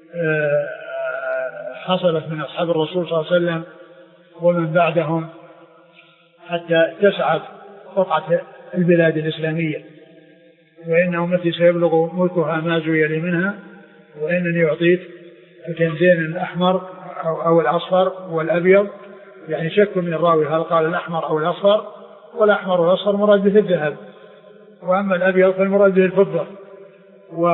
حصلت من أصحاب الرسول صلى الله عليه وسلم ومن بعدهم، حتى اتسعت رقعة البلاد الإسلامية. وإن أمتي سيبلغ ملكها ما زوي لي منها، وإنني أعطيت الكنزين الأحمر أو الأصفر والأبيض، يعني شك من الراوي هل قال الأحمر أو الأصفر، والأحمر والأصفر مراد به الذهب، وأما الأبيض فالمراد به الفضة. و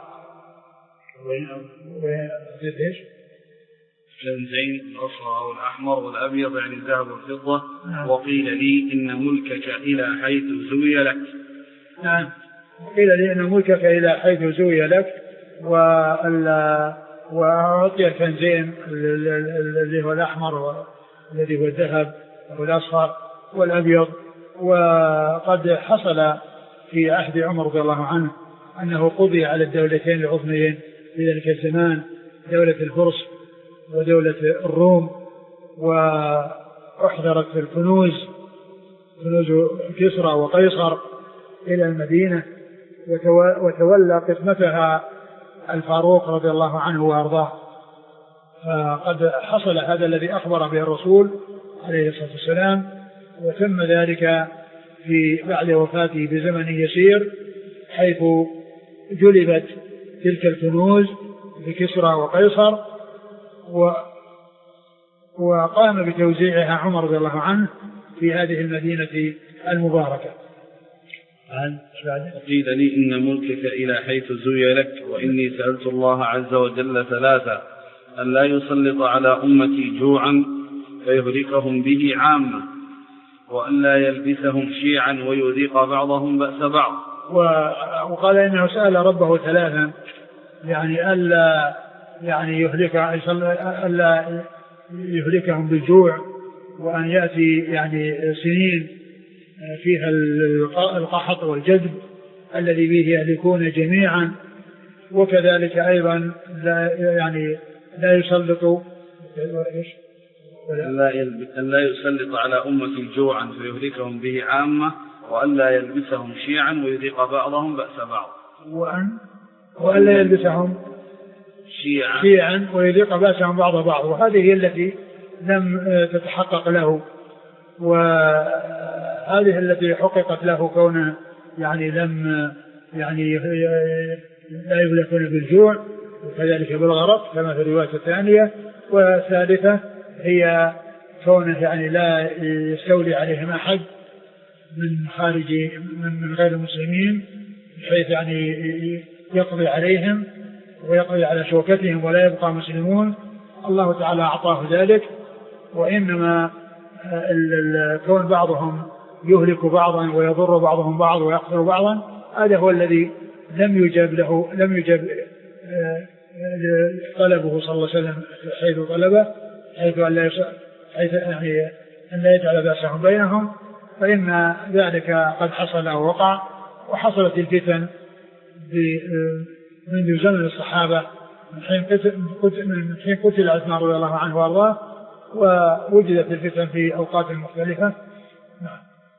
ايش؟ كنزين الأصفر أو الأحمر والأبيض يعني الذهب والفضة. نعم. وقيل لي إن ملكك إلى حيث زوي لك. نعم، قيل لي إن ملكك إلى حيث زوي لك. وأعطي الكنزين الذي هو الأحمر والذي هو الذهب والأصفر والأبيض. وقد حصل في عهد عمر رضي الله عنه أنه قضي على الدولتين العظميين في ذلك الزمان، دولة الفرس ودولة الروم، وأحضرت الكنوز كنوز كسرى وقيصر إلى المدينة، وتولى قسمتها الفاروق رضي الله عنه وأرضاه. فقد حصل هذا الذي أخبر به الرسول عليه الصلاة والسلام، وتم ذلك في بعد وفاته بزمن يسير، حيث جلبت تلك الكنوز بكسرى وقيصر، و وقام بتوزيعها عمر رضي الله عنه في هذه المدينة المباركة. قيل لي إن ملكك إلى حيث زوي لك، وإني سألت الله عز وجل ثلاثة: أن لا يسلط على أمتي جوعا فيهلكهم به عامة، وأن لا يلبسهم شيعا ويذيق بعضهم بأس بعض. وقال إنه سأل ربه ثلاثا يعني ألا يعني يهلك ألا يهلكهم بالجوع، وأن يأتي يعني سنين فيها القحط والجذب الذي به يهلكون جميعا، وكذلك أيضا لا يعني لا يسلط أن لا يسلط على أمتي جوعا فيهلكهم به عامة، وأن لا يلبسهم شيعا ويذيق بعضهم بأس بعض. وأن وأن لا يلبسهم شيعا, شيعا ويذيق بأسهم بعض بعض، وهذه هي التي لم تتحقق له، وهذه التي حققت له كونه يعني لم يعني لا يهلكون بالجوع، وكذلك بالغرق كما في الرواية الثانية. والثالثة هي كونه يعني لا يستولي عليهم أحد من خارج من غير المسلمين بحيث يعني يقضي عليهم ويقضي على شوكتهم ولا يبقى مسلمون. الله تعالى أعطاه ذلك، وإنما كون بعضهم يهلك بعضا ويضر بعضهم بعض ويقتل بعضا هذا هو الذي لم يجاب له لم يجاب طلبه صلى الله عليه وسلم حيث طلبه، حيث أن لا حيث يعني أن لا يجعل بأسهم بينهم، فإن ذلك قد حصل ووقع. وحصلت الفتن منذ زمن الصحابة من حين قتل من حين قتل عثمان رضي الله عنه وارضاه، ووجدت الفتن في أوقات مختلفة. نعم.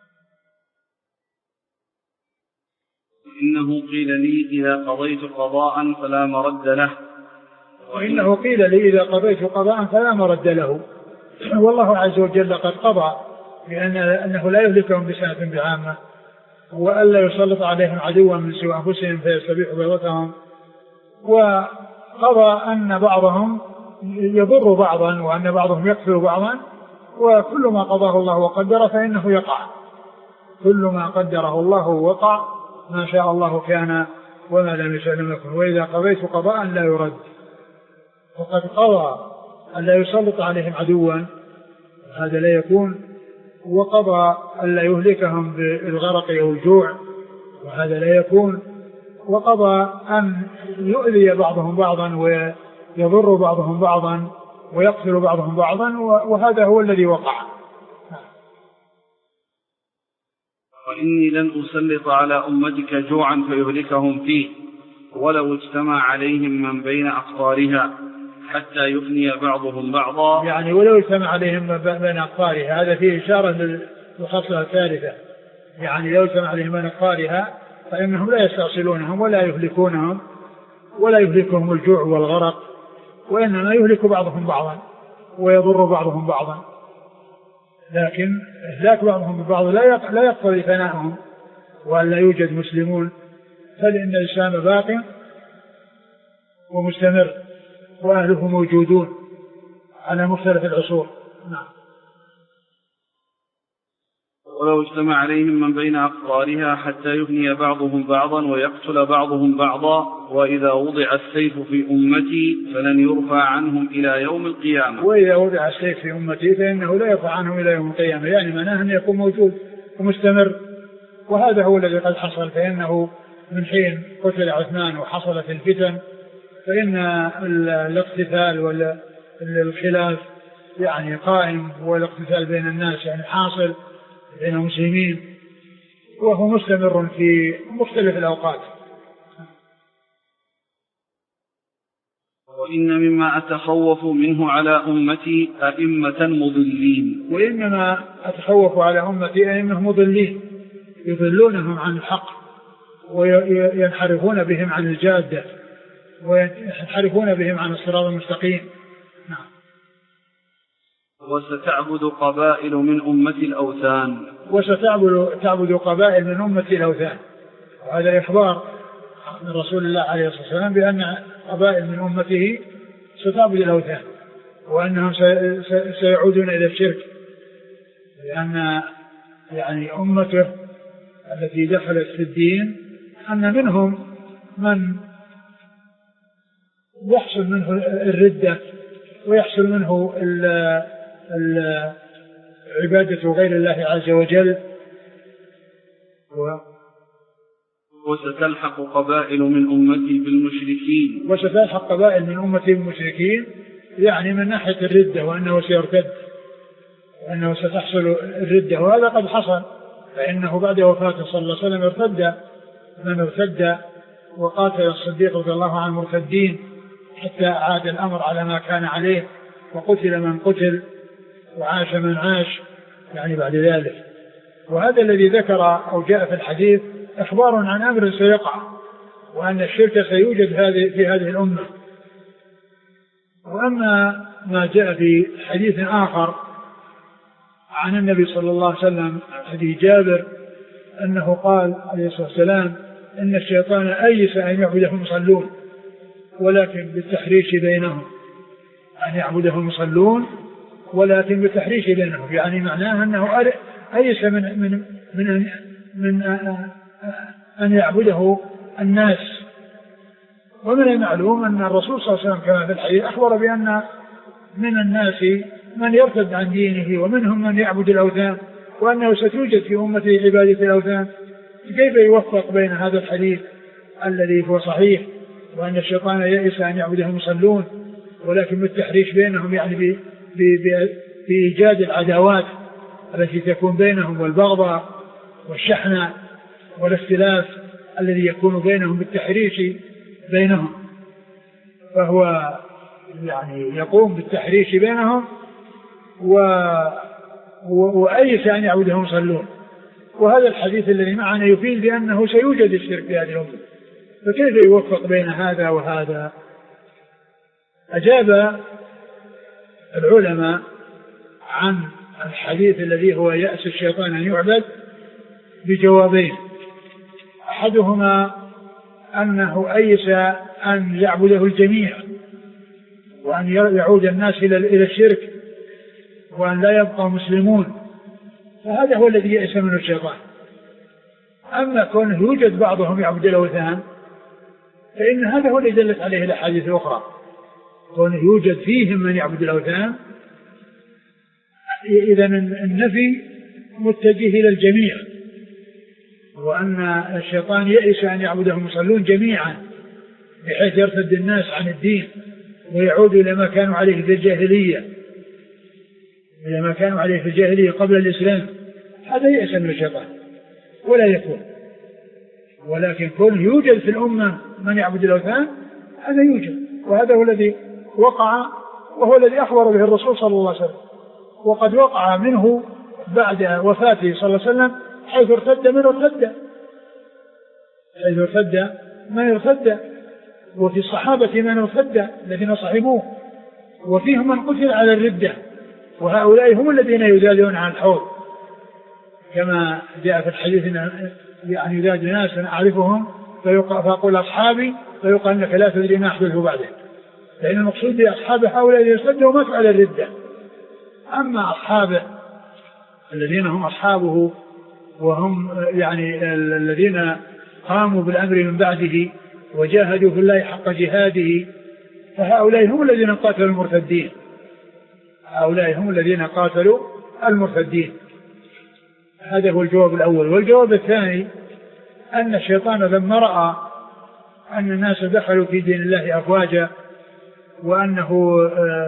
إنه قيل لي إذا قضيت قضاء فلا مرد له. وإنه قيل لي إذا قضيت قضاء فلا مرد له. والله عز وجل قد قضى بأن أنه لا يهلكهم بسنة بعامة، وألا يسلط عليهم عدوا من سوى أنفسهم فيستبيح بيضتهم، وقضى أن بعضهم يضر بعضا وأن بعضهم يقتل بعضا، وكل ما قضاه الله وقدر فإنه يقع، كل ما قدره الله وقع، ما شاء الله كان وما لم يشاء لم يكن. وإذا قضيت قضاء لا يرد، فقد قضى أن لا يسلط عليهم عدوا هذا لا يكون، وقضى أن لا يهلكهم بالغرق أو الجوع وهذا لا يكون، وقضى أن يؤذي بعضهم بعضا ويضر بعضهم بعضا ويقتل بعضهم بعضا، وهذا هو الذي وقع. وإني لن أسلط على أمتك جوعا فيهلكهم فيه ولو اجتمع عليهم من بين أقطارها حتى يفني بعضهم بعضا. يعني ولو اجتمع عليهم من بين أقطارها، هذا فيه إشارة للخصلة الثالثة، يعني لو اجتمع عليهم من أقطارها فإنهم لا يستأصلونهم ولا يهلكونهم ولا يهلكهم الجوع والغرق، وإنما يهلك بعضهم بعضا ويضر بعضهم بعضا، لكن إهلاك بعضهم ببعض لا يقتضي فناءهم وأن لا يوجد مسلمون، فلأن الإسلام باق ومستمر وأهله موجودون على مختلف العصور. نعم. ولو اجتمع عليهم من بين أقطارها حتى يفني بعضهم بعضا ويقتل بعضهم بعضا، وإذا وضع السيف في أمتي فلن يرفع عنهم إلى يوم القيامة. وإذا وضع السيف في أمتي فإنه لا يرفع عنهم إلى يوم القيامة، يعني معناه أن يكون موجود ومستمر، وهذا هو الذي قد حصل. فإنه من حين قتل عثمان وحصلت الفتن فإن الاقتتال والخلاف يعني قائم، والاقتتال بين الناس يعني حاصل بين المسلمين، وهو مستمر في مختلف الأوقات. وإن مما أتخوف منه على أمتي أئمة مضلين. وإنما أتخوف على أمتي أئمة مضلين يضلونهم عن الحق وينحرفون بهم عن الجادة وينحرفون بهم عن الصراط المستقيم. نعم. وستعبد قبائل من أمة الأوثان. وستعبد تعبد قبائل من أمة الأوثان، وهذا إخبار من رسول الله عليه الصلاة والسلام بأن قبائل من أمته ستعبد الأوثان، وأنهم سيعودون إلى الشرك، لأن يعني أمته التي دخلت في الدين أن منهم من يحصل منه الردة ويحصل منه عبادة غير الله عز وجل. و وستلحق قبائل من أمتي بالمشركين وستلحق قبائل من أمتي بالمشركين، يعني من ناحية الردة وأنه سيرتد وأنه ستحصل الردة، وهذا قد حصل، فإنه بعد وفاته صلى الله عليه وسلم ارتد من ارتد، وقاتل الصديق رضي الله عنه المرتدين حتى عاد الأمر على ما كان عليه، وقتل من قتل وعاش من عاش يعني بعد ذلك. وهذا الذي ذكر أو جاء في الحديث إخبار عن أمر سيقع، وأن الشرك سيوجد في هذه الأمة. وأما ما جاء في حديث آخر عن النبي صلى الله عليه وسلم حديث جابر أنه قال عليه الصلاة والسلام إن الشيطان أيس أن يعبده المصلون ولكن بالتحريش بينهم، أن يعبده المصلون ولكن بالتحريش بينهم، يعني معناه أنه أيس من من من من أن يعبده الناس. ومن المعلوم أن الرسول صلى الله عليه وسلم كما في الحديث أخبر بأن من الناس من يرتد عن دينه ومنهم من يعبد الأوثان، وأنه ستوجد في أمته عبادة الأوثان. كيف يوفق بين هذا الحديث الذي هو صحيح وأن الشيطان يئس أن يعبده المصلون ولكن بالتحريش بينهم، يعني بإيجاد العداوات التي تكون بينهم والبغضاء والشحنة والاختلاف الذي يكون بينهم بالتحريش بينهم، فهو يعني يقوم بالتحريش بينهم وأيس أن يعبدهم المصلون. وهذا الحديث الذي معنا يفيد بأنه سيوجد الشرك في هذه الأمة، فكيف يوفق بين هذا وهذا؟ أجاب العلماء عن الحديث الذي هو يأس الشيطان أن يعبد بجوابين. أحدهما أنه أيس أن يعبده الجميع وأن يعود الناس إلى الشرك وأن لا يبقى مسلمون، فهذا هو الذي يأس منه الشيطان. أما كونه يوجد بعضهم يعبد الأوثان فإن هذا هو الذي دلت عليه الأحاديث الأخرى، كونه يوجد فيهم من يعبد الأوثان، إذن النفي متجه إلى الجميع، وأن الشيطان يئس أن يعبدهم المصلون جميعا بحيث يرتد الناس عن الدين ويعودوا إلى ما كانوا عليه في الجاهلية إلى ما كانوا عليه في الجاهلية قبل الإسلام. هذا يئس من الشيطان ولا يكون، ولكن كون يوجد في الأمة من يعبد الأوثان هذا يوجد، وهذا هو الذي وقع وهو الذي أخبر به الرسول صلى الله عليه وسلم، وقد وقع منه بعد وفاته صلى الله عليه وسلم حيث ارتد من ارتد حيث ارتد من ارتد وفي الصحابة من ارتد الذين صحبوه، وفيهم من قتل على الردة، وهؤلاء هم الذين يزادون عن الحوض كما جاء في الحديث يعني يزاد ناس أعرفهم فيقول أصحابي فيقال أنك لا تدري ما أحدثه بعده، لأن المقصود بأصحاب هؤلاء الذين ارتدوا ماتوا على الردة. أما أصحابه الذين هم أصحابه وهم يعني الذين قاموا بالأمر من بعده وجاهدوا في الله حق جهاده، فهؤلاء هم الذين قاتلوا المرتدين هؤلاء هم الذين قاتلوا المرتدين. هذا هو الجواب الأول. والجواب الثاني أن الشيطان لما رأى أن الناس دخلوا في دين الله أفواجا وأنه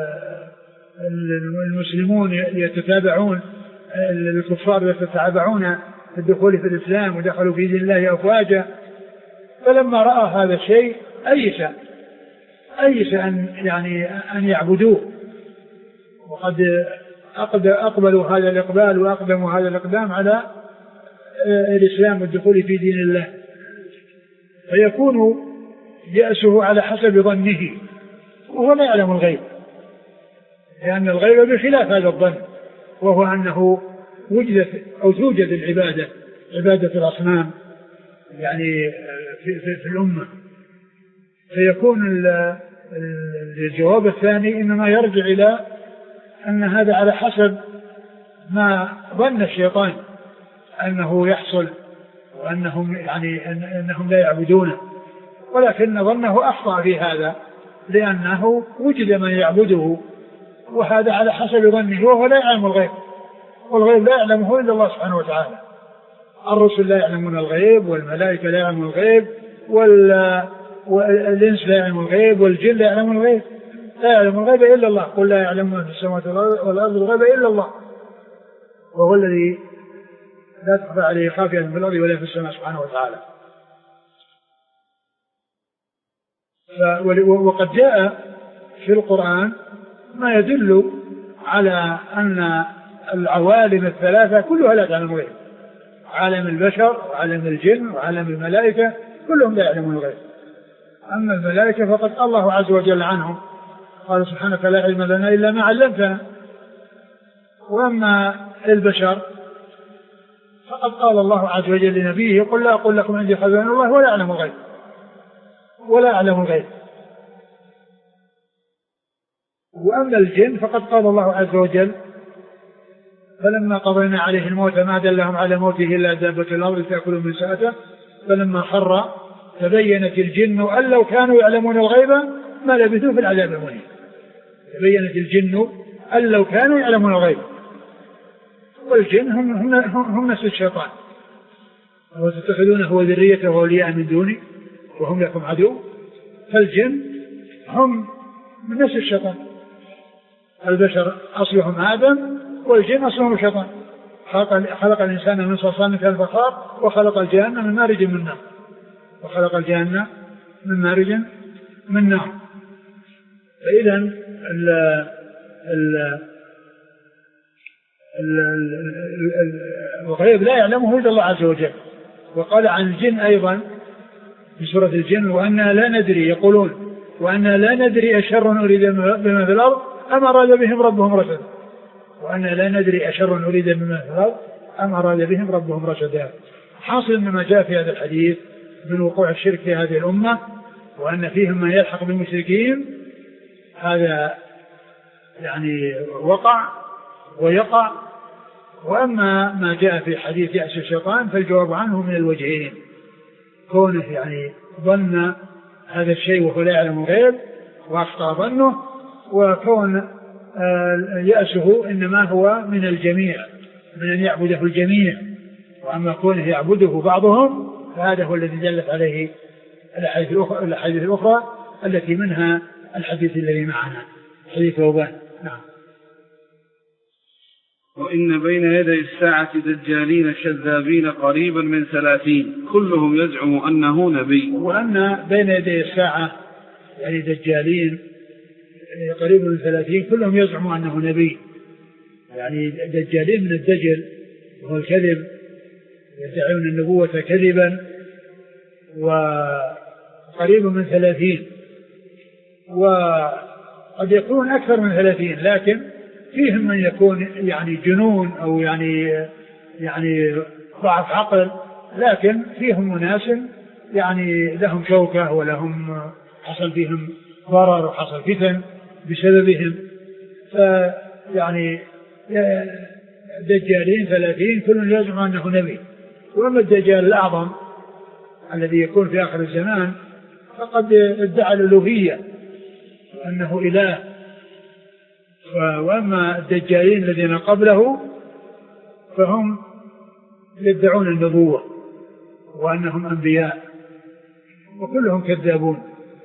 المسلمون يتتابعون الكفار يتتابعون في الدخول في الإسلام ودخلوا في دين الله أفواجا، فلما رأى هذا الشيء أيس أيس أن يعني أن يعبدوه، وقد أقبلوا هذا الإقبال وأقدموا هذا الإقدام على الإسلام والدخول في دين الله، فيكون يأسه على حسب ظنه وهو لا يعلم الغيب، لأن الغيب بخلاف هذا الظن، وهو أنه وجدت أو توجد العبادة عبادة الأصنام يعني في, في, في الأمة. فيكون الجواب الثاني إنما يرجع إلى أن هذا على حسب ما ظن الشيطان أنه يحصل وأنهم يعني أنهم لا يعبدونه، ولكن ظنه أخطأ في هذا، لأنه وجد من يعبده وهذا على حسب ظنه، وهو لا يعلم الغيب، والغيب لا يعلمه إلا الله سبحانه وتعالى. الرسل لا يعلمون الغيب، والملائكة لا يعلمون الغيب، والإنس لا يعلم الغيب، والجن لا يعلمون الغيب، لا يعلم الغيب إلا الله. قل لا يعلم من في السماوات والأرض الغيب إلا الله، وهو الذي لا تخفى عليه خافية في الأرض ولا في السماء سبحانه وتعالى. وقد جاء في القرآن ما يدل على أن العوالم الثلاثة كلها لا تعلم الغيب، عالم البشر وعالم الجن وعالم الملائكة كلهم لا يعلمون الغيب. أما الملائكة فقد الله عز وجل عنهم قال سبحانك لا علم لنا إلا ما علمتنا. وأما البشر فقد قال الله عز وجل لنبيه قل لا أقول لكم عندي خزائن الله ولا أعلم الغيب ولا أعلم الغيب. وأما الجن فقد قال الله عز وجل فلما قضينا عليه الموت ما دلهم على موته إلا دابة الأرض تأكل من سأته فلما خر تبينت الجن أن لو كانوا يعلمون الغيب ما لبثوا في العذاب المهين. تبينت الجن أن لو كانوا يعلمون الغيب. والجن هم, هم, هم نفس الشيطان، وتتخذونه وذريته أولياء من دوني وهم لكم عدو. فالجن هم من نفس الشيطان، البشر أصلهم آدم والجن أصلهم الشيطان. خلق, خلق الإنسان من صلصال كالفخار وخلق الجان من مارج من نار وخلق الجان من مارج من نار. فإذا ال ال الغيب لا يعلمه إلا الله عز وجل. وقال عن الجن أيضا في سورة الجن وأنا لا ندري، يقولون وأنا لا ندري أشر نريد بما في الأرض أم أراد بهم ربهم رشدا. وأنا لا ندري أشر نريد بما في الأرض أم أراد بهم ربهم رشدا. حاصل مما جاء في هذا الحديث من وقوع الشرك في هذه الأمة وأن فيهم ما يلحق بالمشركين، هذا يعني وقع ويقع. وأما ما جاء في حديث يأس الشيطان فالجواب عنه من الوجهين، كونه يعني ظن هذا الشيء وهو لا يعلم الغيب وأخطأ ظنه، وكون يأسه إنما هو من الجميع، من أن يعبده الجميع. وأما كونه يعبده بعضهم فهذا هو الذي دلت عليه الأحاديث الأخرى التي منها الحديث الذي معنا حديث ثوبان. نعم. وإن بين يدي الساعة دجالين شذابين قريبا من ثلاثين كلهم يزعم أنه نبي. وأن بين يدي الساعة يعني دجالين قريبا من ثلاثين كلهم يزعم أنه نبي، يعني دجالين من الدجل وهو الكذب، يدعون النبوة كذبا، وقريبا من ثلاثين، وقد يكون أكثر من ثلاثين، لكن فيهم من يكون يعني جنون أو يعني يعني ضعف عقل، لكن فيهم ناس يعني لهم شوكة ولهم حصل فيهم ضرر وحصل فتن بسببهم. فيعني دجالين ثلاثين كل يزعم أنه نبي. وأما الدجال الأعظم الذي يكون في آخر الزمان فقد ادعى الألوهية أنه إله. وأما الدجالين الذين قبله فهم يدعون النبوة وأنهم أنبياء، وكلهم كذابون.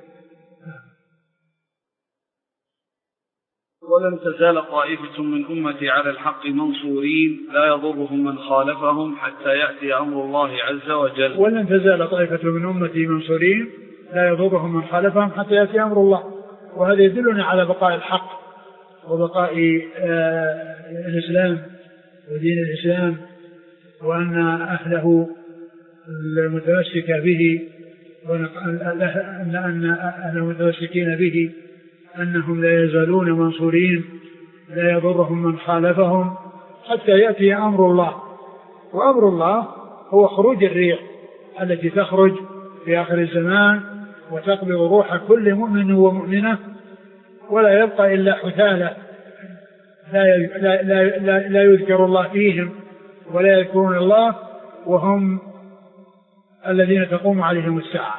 ولن تزال طائفة من أمتي على الحق منصورين لا يضرهم من خالفهم حتى يأتي أمر الله عز وجل. ولن تزال طائفة من أمتي منصورين لا يضرهم من خالفهم حتى يأتي أمر الله. وهذا يدلنا على بقاء الحق وبقاء آه الإسلام ودين الإسلام، وأن أهله المتمسك به أن أهل المتمسكين به أنهم لا يزالون منصورين لا يضرهم من خالفهم حتى يأتي أمر الله. وأمر الله هو خروج الريح التي تخرج في آخر الزمان وتقبض روح كل مؤمن ومؤمنة، ولا يبقى إلا حثالة لا, لا, لا, لا, لا يذكر الله فيهم ولا يذكرون الله، وهم الذين تقوم عليهم الساعة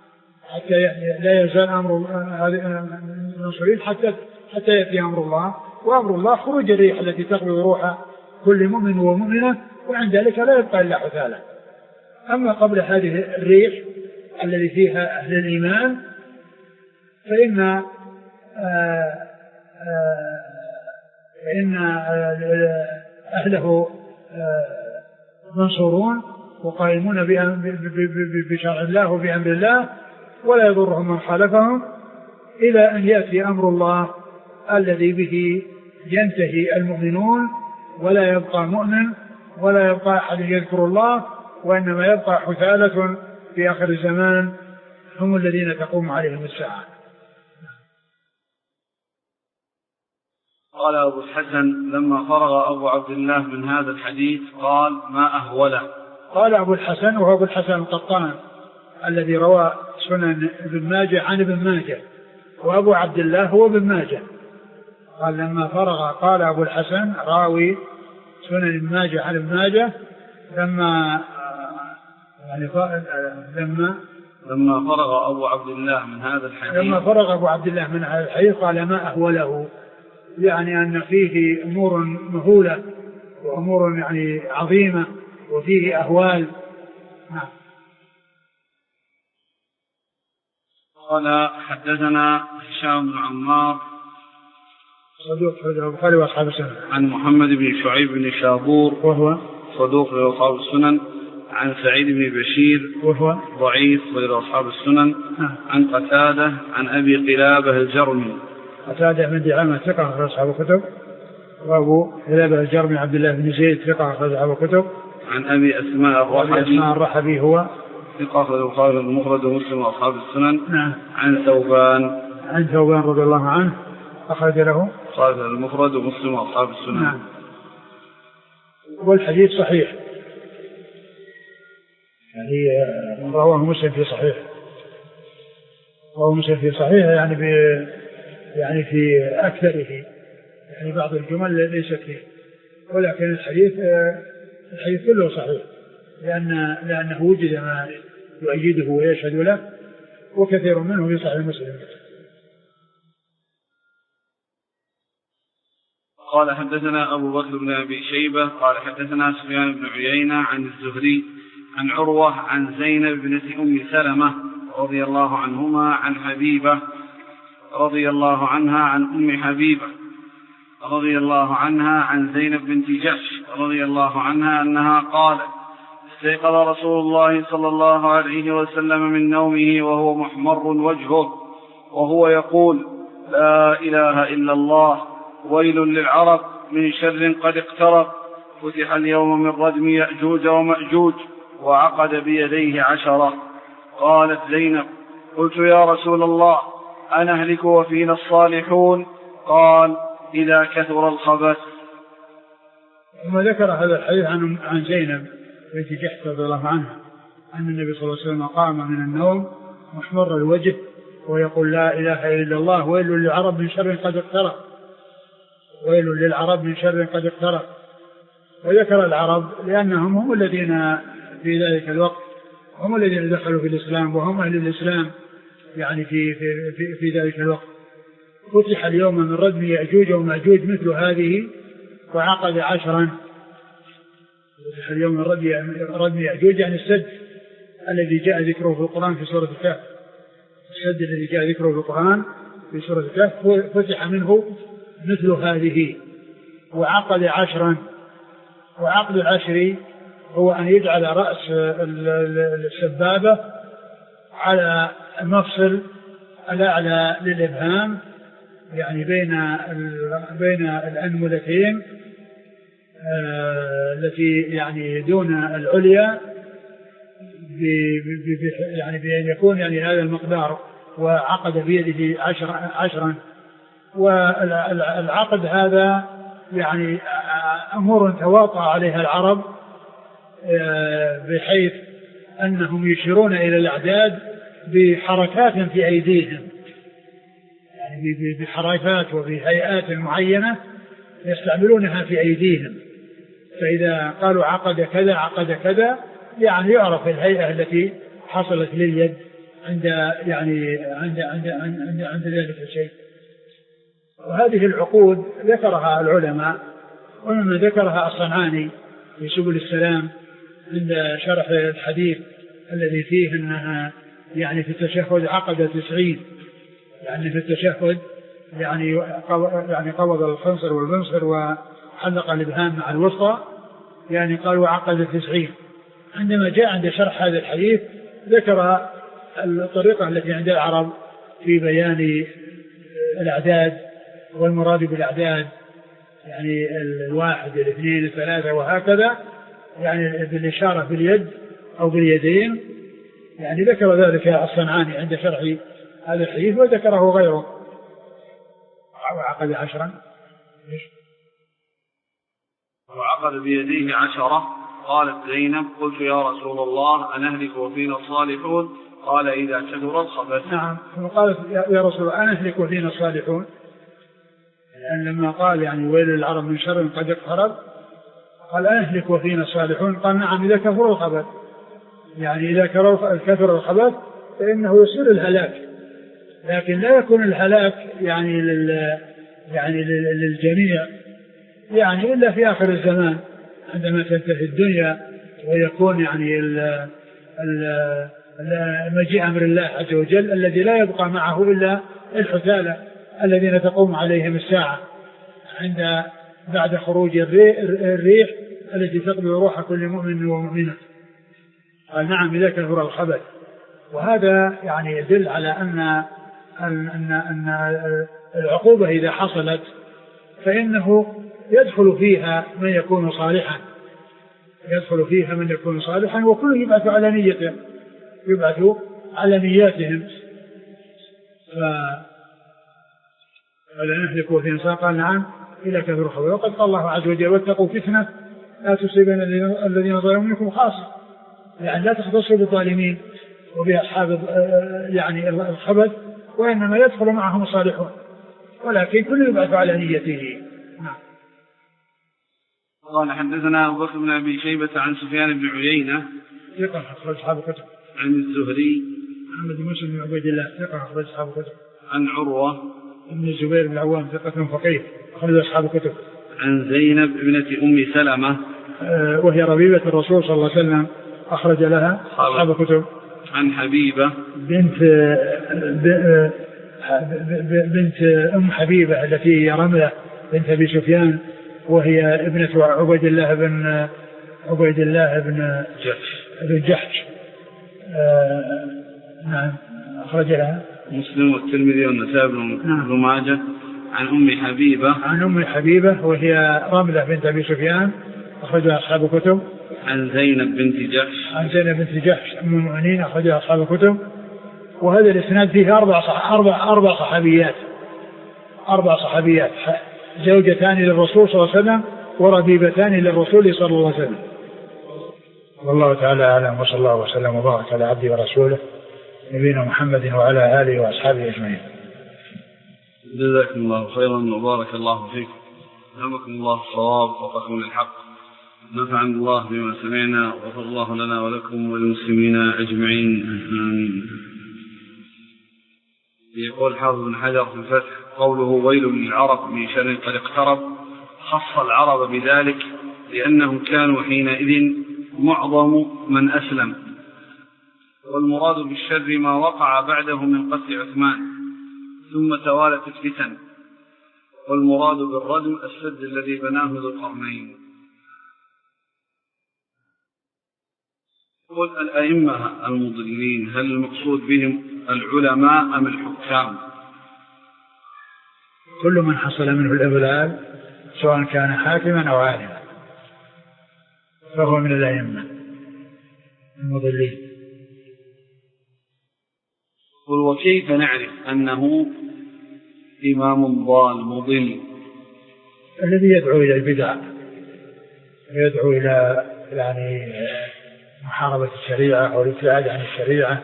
حتى لا يزال أمر المنصورين حتى, حتى يأتي أمر الله وأمر الله خروج الريح التي تقبض روح كل مؤمن ومؤمنة، وعند ذلك لا يبقى إلا حثالة. أما قبل هذه الريح الذي فيها أهل الإيمان فإن آآ آآ فإن أهله منصورون وقائمون بشرع الله وبأمر الله، ولا يضرهم من خالفهم إلى أن يأتي أمر الله الذي به ينتهي المؤمنون ولا يبقى مؤمن ولا يبقى أحد يذكر الله، وإنما يبقى حثالة في آخر الزمان هم الذين تقوم عليهم الساعة. قال أبو الحسن لما فرغ أبو عبد الله من هذا الحديث قال ما أهوله. قال أبو الحسن وهو أبو الحسن القطان الذي روى سنن ابن ماجه عن ابن ماجه، وأبو عبد الله هو ابن ماجه. قال لما فرغ، قال أبو الحسن راوي سنن ابن ماجه عن ابن ماجه لما يعني لما لما فرغ أبو عبد الله من هذا الحديث لما فرغ أبو عبد الله من هذا الحديث قال ما أهوله، يعني أن فيه أمور مهولة وأمور يعني عظيمة وفيه أهوال. نعم. قال حدثنا هشام بن عمار صدوق البخاري وأصحاب السنن، عن محمد بن شعيب بن شابور وهو صدوق لأصحاب السنن، عن سعيد بن بشير وهو ضعيف ولأصحاب السنن، عن قتادة عن أبي قلابة الجرمي. قتادة بن دعامة ثقة أخرج أصحاب الكتب، وأبو قلابة الجرمي عبد الله بن زيد ثقة أخرج أصحاب الكتب. عن أبي أسماء الرحبي أسماء الرحبي هو ثقة أخرج البخاري المفرد ومسلم وأصحاب السنن. نعم. عن ثوبان عن ثوبان رضي الله عنه أخرج له البخاري المفرد ومسلم وأصحاب السنن. نعم. والحديث صحيح، يعني رواه مسلم في صحيح، رواه مسلم في صحيح يعني ب يعني في أكثره، يعني بعض الجمل ليست فيه، ولكن الحديث الحديث كله صحيح، لأن لأنه وجد ما يؤيده ويشهد له، وكثير منه في صحيح مسلم. قال حدثنا أبو بكر بن أبي شيبة قال حدثنا سفيان بن عيينة عن الزهري عن عروة عن زينب بنت أم سلمة رضي الله عنهما عن حبيبة رضي الله عنها عن أم حبيبة رضي الله عنها عن زينب بنت جحش رضي الله عنها أنها قالت استيقظ رسول الله صلى الله عليه وسلم من نومه وهو محمر وجهه وهو يقول لا إله إلا الله ويل للعرب من شر قد اقترب فتح اليوم من ردم يأجوج ومأجوج وعقد بيديه عشرة. قالت زينب قلت يا رسول الله أنهلك وفينا الصالحون؟ قال إذا كثر الخبث. ثم ذكر هذا الحديث عن عن زينب بنت جحش رضي الله عنها أن النبي صلى الله عليه وسلم قام من النوم محمر الوجه ويقول لا إله إلا الله ويل للعرب من شر قد اقترب، ويل للعرب من شر قد اقترب. وذكر العرب لأنهم هم الذين في ذلك الوقت هم الذين دخلوا في الإسلام وهم أهل الإسلام يعني في في في, في ذلك الوقت. فتح اليوم من ردم يأجوج ومأجوج مثل هذه وعقد عشرا. فتح اليوم من ردم يأجوج يعني السد الذي جاء ذكره في القرآن في سورة الكهف، السد الذي جاء ذكره في القرآن في سورة الكهف فتح منه مثل هذه وعقد عشرا. وعقد العشر هو أن يجعل رأس السبابة على المفصل الأعلى للإبهام، يعني بين بين الأنملتين التي يعني دون العليا، يعني بأن يكون يعني هذا المقدار، وعقد بيده عشرا عشرا. والعقد هذا يعني أمور تواطأ عليها العرب بحيث أنهم يشيرون إلى الأعداد بحركات في أيديهم، يعني بحركات وبهيئات معينة يستعملونها في أيديهم، فإذا قالوا عقد كذا عقد كذا يعني يعرف الهيئة التي حصلت لليد عند يعني عند عند عند, عند ذلك الشيء. وهذه العقود ذكرها العلماء، ومما ذكرها الصنعاني في سبل السلام عند شرح الحديث الذي فيه أنها يعني في التشهد عقد تسعين، يعني في التشهد يعني يعني قبض الخنصر والبنصر وحلق الإبهام مع الوسطى، يعني قالوا عقد تسعين. عندما جاء عند شرح هذا الحديث ذكر الطريقة التي عند العرب في بيان الأعداد والمراد بالأعداد، يعني الواحد الاثنين الثلاثة وهكذا، يعني بالإشارة باليد أو باليدين، يعني ذكر ذلك الصنعاني عند شرح هذا الحديث وذكره غيره. وعقد عشرا وعقد بيديه عشرة. قالت زينب: قلت يا رسول الله أنهلك وفينا الصالحون؟ قال: إذا كثر الخبث. نعم. قالت يا رسول الله أنهلك وفينا الصالحون، لأن لما قال يعني ويل للعرب من شر قد اقترب، قال أنهلك وفينا الصالحون. قال: نعم، إذا كثر الخبث، يعني إذا كثر الخبث فإنه يصير الهلاك، لكن لا يكون الهلاك يعني لل يعني للجميع، يعني إلا في آخر الزمان عندما تنتهي الدنيا ويكون يعني ال مجيء أمر الله عز وجل الذي لا يبقى معه إلا الحثالة الذين تقوم عليهم الساعة عند بعد خروج الريح التي تقضي روح كل مؤمن ومؤمنة. قال: نعم، إذا كثر الخبث. وهذا يعني يدل على أن أن أن العقوبة إذا حصلت فإنه يدخل فيها من يكون صالحا، يدخل فيها من يكون صالحا، وكل يبعث على نيته، يبعث على نياتهم. فلا نهلك في إنسان. قال: نعم، إلى كثر الخبث. وقد قال الله عز وجل: واتقوا فتنة لا تصيبن الذين ظلموا منكم خاصة، يعني لا تختصوا بالظالمين وبأصحاب يعني الخبث، وإنما يدخل معهم الصالحون، ولكن كل يبعث على نيته. نعم. قال: حدثنا أبو بكر بن أبي شيبة عن سفيان بن عيينة ثقة أخرج أصحاب الكتب. عن الزهري محمد بن مسلم بن عبيد الله ثقة أخرج أصحاب الكتب. عن عروة بن الزبير بن العوام ثقة فقيه أخرج أصحاب الكتب. عن زينب ابنة أم سلمة أه وهي ربيبة الرسول صلى الله عليه وسلم أخرج لها أصحاب الكتب. عن حبيبة بنت بنت أم حبيبة التي هي رملة بنت أبي سفيان، وهي ابنة عبيد الله بن عبيد الله بن جحش بن جحش. آه نعم. أخرج لها مسلم والترمذي والنسائي بن ماجه. عن أم حبيبة عن أم حبيبة وهي رملة بنت أبي سفيان أخرجها أصحاب الكتب. عن زينب بنت جحش عن زينب بنت جحش أم المؤمنين أخرجها أصحاب الكتب. وهذا الإسناد فيه أربع صح أربع أربع صحابيات أربع صحابيات زوجتان للرسول صلى الله عليه وسلم وربيبتان للرسول صلى الله عليه وسلم. والله تعالى أعلم، وصلى الله وسلم وبارك على عبده ورسوله نبينا محمد وعلى آله وأصحابه أجمعين. جزاكم الله خيرا وبارك الله فيكم، ألهمكم الله الصواب ووفقكم للحق، نفعنا الله بما سمعنا، وغفر الله لنا ولكم وللمسلمين أجمعين. يقول حافظ بن حجر في الفتح: قوله ويل للعرب من شر قد اقترب، خص العرب بذلك لأنهم كانوا حينئذ معظم من أسلم، والمراد بالشر ما وقع بعده من قتل عثمان ثم توالت الفتن، والمراد بالردم السد الذي بناه ذو القرنين. قل الأئمة المضلين هل المقصود بهم العلماء أم الحكام؟ كل من حصل منه الإضلال سواء كان حاكما أو عالما فهو من الأئمة المضلين. قل وكيف نعرف أنه إمام ضال مضل؟ الذي يدعو إلى البدع ويدعو إلى يعني محاربة الشريعة أو الابتعاد عن الشريعة.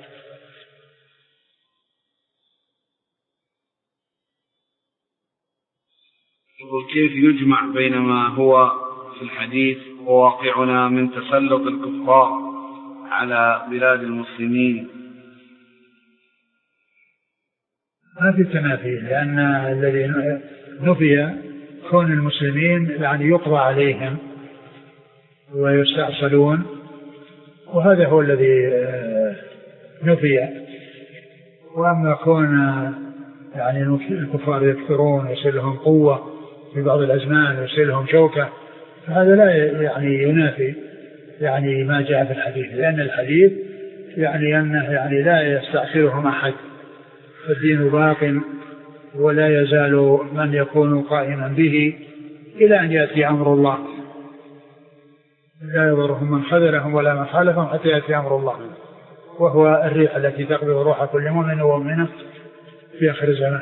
وكيف يجمع بين ما هو في الحديث وواقعنا من تسلط الكفار على بلاد المسلمين؟ ما في تنافي، لأن الذي نفي كون المسلمين يعني يقضى عليهم ويستأصلون، وهذا هو الذي نفي. وأما كون يعني الكفار يكثرون ويصير لهم قوة في بعض الأزمان ويصير لهم شوكة، فهذا لا يعني ينافي يعني ما جاء في الحديث، لأن الحديث يعني أنه يعني لا يستأخرهم أحد، فالدين باق ولا يزال من يكون قائما به إلى أن يأتي أمر الله، لا يضرهم من خذلهم ولا من خالفهم حتى يأتي أمر الله، وهو الريح التي تقبض روح كل مؤمن ومؤمنة في آخر الزمان.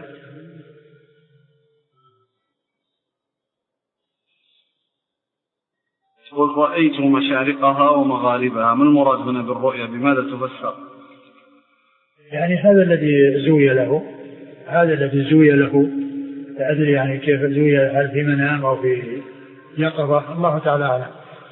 قل رأيت مشارقها ومغاربها، ما المراد هنا بالرؤيا؟ بماذا تفسر؟ يعني هذا الذي زوي له، هذا الذي زوي له، لا أدري يعني كيف زوي، هل في منام أو في يقظة، الله تعالى أعلم.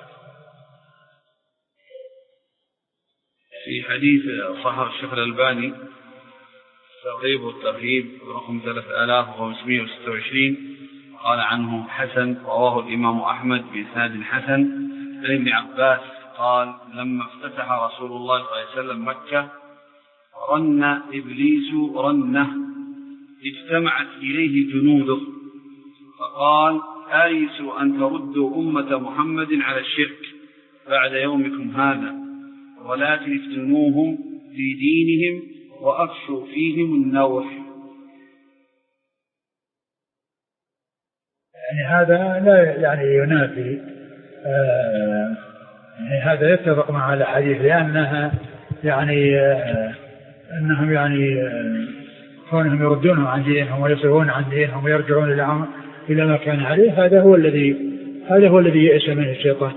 في حديث صحيح الشيخ الألباني الترغيب والترهيب رقم ثلاثة آلاف وخمسمائة وستة وعشرين قال عنه حسن، رواه الإمام أحمد بإسناد حسن عن ابن عباس قال لما افتتح رسول الله صلى الله عليه وسلم مكة رن إبليس رنه اجتمعت إليه جنوده فقال آيس أن تردوا أمة محمد على الشرك بعد يومكم هذا ولكن افتنوهم في دينهم وأفشوا فيهم النوح. يعني هذا لا يعني ينافي آه يعني هذا يتفق مع الحديث، لأنها يعني آه أنهم يعني آه كونهم يردونهم عن دينهم ويصرفون عن دينهم ويرجعون إلى إلى ما كان عليه، هذا هو الذي هذا هو الذي يئس منه الشيطان.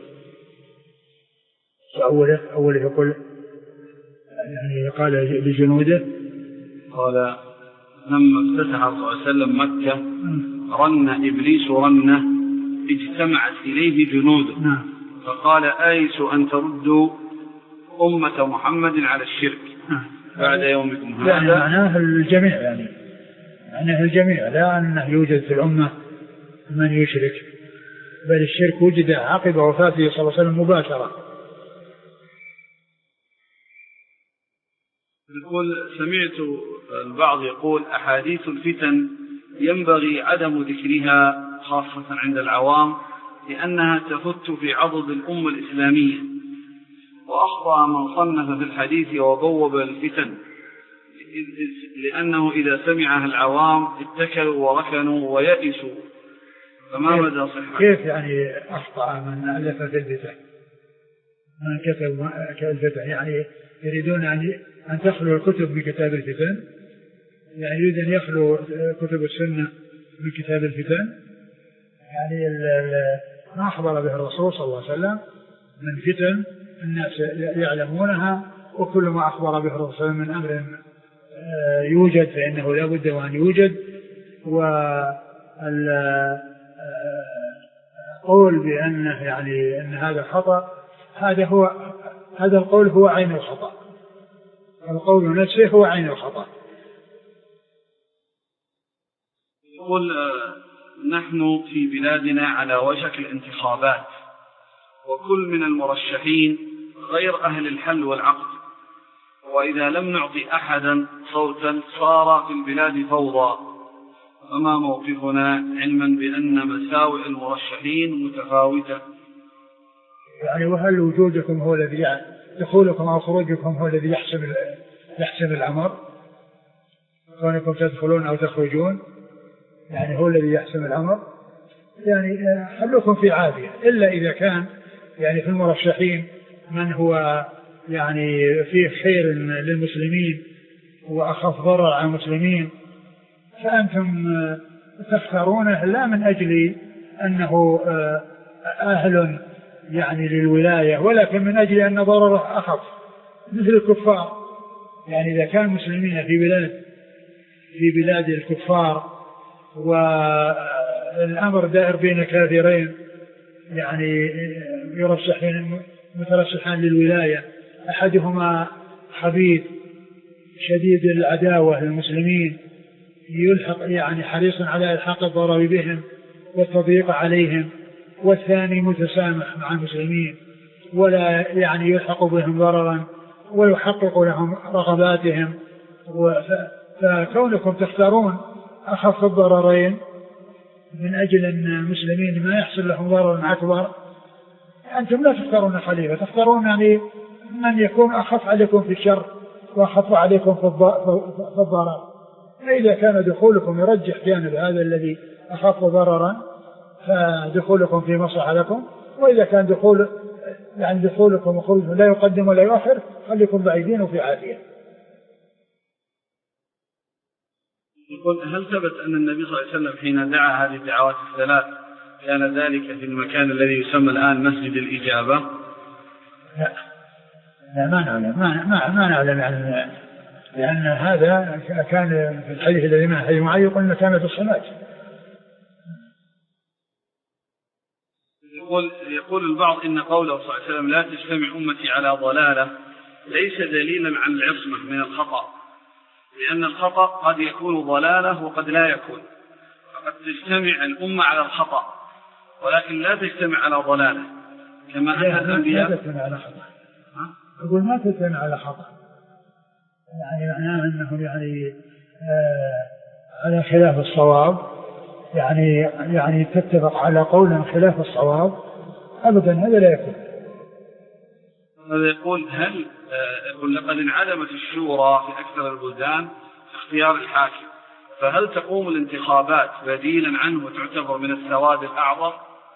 أوله أوله يقول يعني قال لجنوده، قال لما افتتح صلى الله عليه وسلم مكة رن إبليس رنه اجتمعت إليه جنوده فقال آيس أن تردوا أمة محمد على الشرك بعد يومكم هذا. يعني معناه الجميع، يعني معناه الجميع، لا أنه يوجد في الأمة من يشرك، بل الشرك وجد عقب وفاته صلى الله عليه وسلم مباشرة. يقول سمعت البعض يقول أحاديث الفتن ينبغي عدم ذكرها خاصة عند العوام لأنها تفت في عضد الأمة الإسلامية، وأخطأ من صنف في الحديث وبوب الفتن لأنه إذا سمعها العوام اتكلوا وركنوا ويئسوا، فما مدى صحة؟ كيف يعني أخطأ من ألف في الفتن من كتب الفتن؟ يعني يريدون أن أن تخلو الكتب من كتاب الفتن، يعني يريد أن يخلو كتب السنة من كتاب الفتن. يعني ما أخبر به الرسول صلى الله عليه وسلم من فتن الناس يعلمونها، وكل ما أخبر به الرسول صلى الله عليه وسلم من أمر يوجد فإنه لا بد وأن يوجد. والقول بأنه يعني أن هذا خطأ، هذا هو هذا القول هو عين الخطأ، القول نفسه هو عين الخطأ. يقول نحن في بلادنا على وشك الانتخابات، وكل من المرشحين غير أهل الحل والعقد، وإذا لم نعطي أحدا صوتا صار في البلاد فوضى، فما موقفنا علما بأن مساوئ المرشحين متفاوتة؟ يعني وهل وجودكم هو الذي دخولكم أو خروجكم هو الذي يحسم يحسم الأمر؟ كونكم تدخلون أو تخرجون يعني هو الذي يحسم الأمر؟ يعني خلوكم في عافية، إلا إذا كان يعني في المرشحين من هو يعني فيه خير للمسلمين وأخف ضرر على المسلمين، فأنتم تختارونه لا من أجل أنه أهل يعني للولاية، ولكن من أجل أن ضرره أخف، مثل الكفار. يعني إذا كان المسلمين في بلاد في بلاد الكفار والأمر دائر بين كافرين يعني يرشحين مترشحان للولاية، أحدهما خبيث شديد العداوة للمسلمين يلحق يعني حريص على إلحاق الضرر بهم والتضييق عليهم، والثاني متسامح مع المسلمين ولا يعني يلحق بهم ضررا ويحقق لهم رغباتهم. فكونكم تختارون أخف الضررين من أجل أن المسلمين ما يحصل لهم ضرر أكبر، أنتم لا تختارون خليفة، تختارون يعني من يكون أخف عليكم في الشر وأخف عليكم في الضرر. فإذا كان دخولكم يرجح جانب هذا الذي أخف ضررا فدخولكم في مصلحة لكم، وإذا كان دخول يعني دخولكم وخروجكم لا يقدم ولا يؤخر خليكم بعيدين وفي عافية. يقول هل ثبت أن النبي صلى الله عليه وسلم حين دعا هذه الدعوات الثلاث كان ذلك في المكان الذي يسمى الآن مسجد الإجابة؟ لا لا ما نعلم ما ما, ما نعلم يعني، لأن هذا كان في الحديث الذي من حديث معي يقول إنه كان في الصلاة. يقول يقول البعض إن قوله صلى الله عليه وسلم لا تجتمع أمتي على ضلالة ليس دليلا عن العصمة من الخطأ، لأن الخطأ قد يكون ضلالة وقد لا يكون، فقد تجتمع الأمة على الخطأ ولكن لا تجتمع على ضلالة كما أن الأنبياء. لا تجتمع على خطأ، أقول ما تجتمع على خطأ، يعني معناه أنه يعني آه على خلاف الصواب، يعني يعني تتفق على قول خلاف الصواب أبدا، هذا لا يكون. هذا يقول هل يقول لقد انعدمت الشورى في أكثر البلدان في اختيار الحاكم، فهل تقوم الانتخابات بديلا عنه وتعتبر من السواد الأعظم؟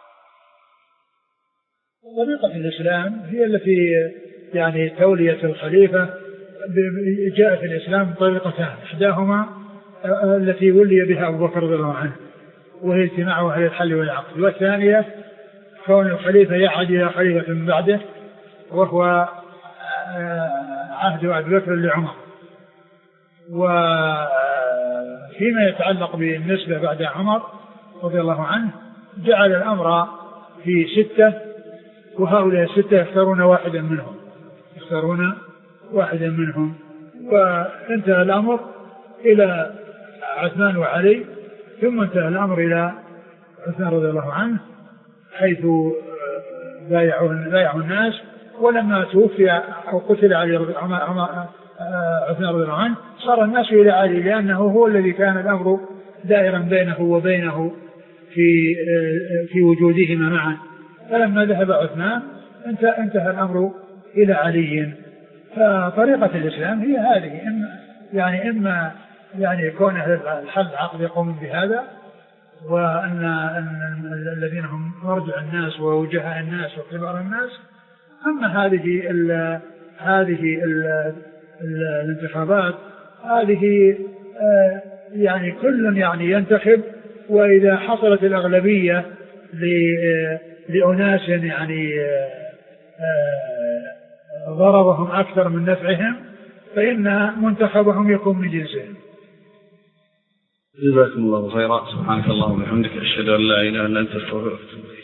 طريقة الإسلام هي التي يعني تولية الخليفة جاء في الإسلام طريقتان، إحداهما التي ولي بها أبو بكر رضي الله عنه وهي اجتماعه على الحل والعقد، والثانية كون الخليفة يعهد إلى خليفة من بعده وهو عهد أبي بكر لعمر. وفيما يتعلق بالنسبة بعد عمر رضي الله عنه جعل الأمر في ستة، وهؤلاء الستة يختارون واحدا منهم يختارون واحدا منهم وانتهى الأمر إلى عثمان وعلي، ثم انتهى الأمر إلى عثمان رضي الله عنه حيث بايعوا بايعوا الناس، ولما توفي أو قتل علي عثمان رضي الله عنه صار الناس إلى علي، لأنه هو الذي كان الأمر دائرا بينه وبينه في في وجودهما معا. فلما ذهب عثمان انتهى الأمر إلى علي. فطريقة الإسلام هي هذه، إما يعني إما يعني يكون الحل العقد يقوم بهذا، وأن الذين هم مرجع الناس ووجهاء الناس وكبار الناس. أما هذه ال هذه ال ال الانتخابات هذه يعني كل يعني ينتخب، وإذا حصلت الأغلبية لأناس يعني ضررهم أكثر من نفعهم فإن منتخبهم يكون من جنسهم. جزاكم الله خيرا. سبحانك اللهم وبحمدك أشهد أن لا إله إلا أنت أستغفرك.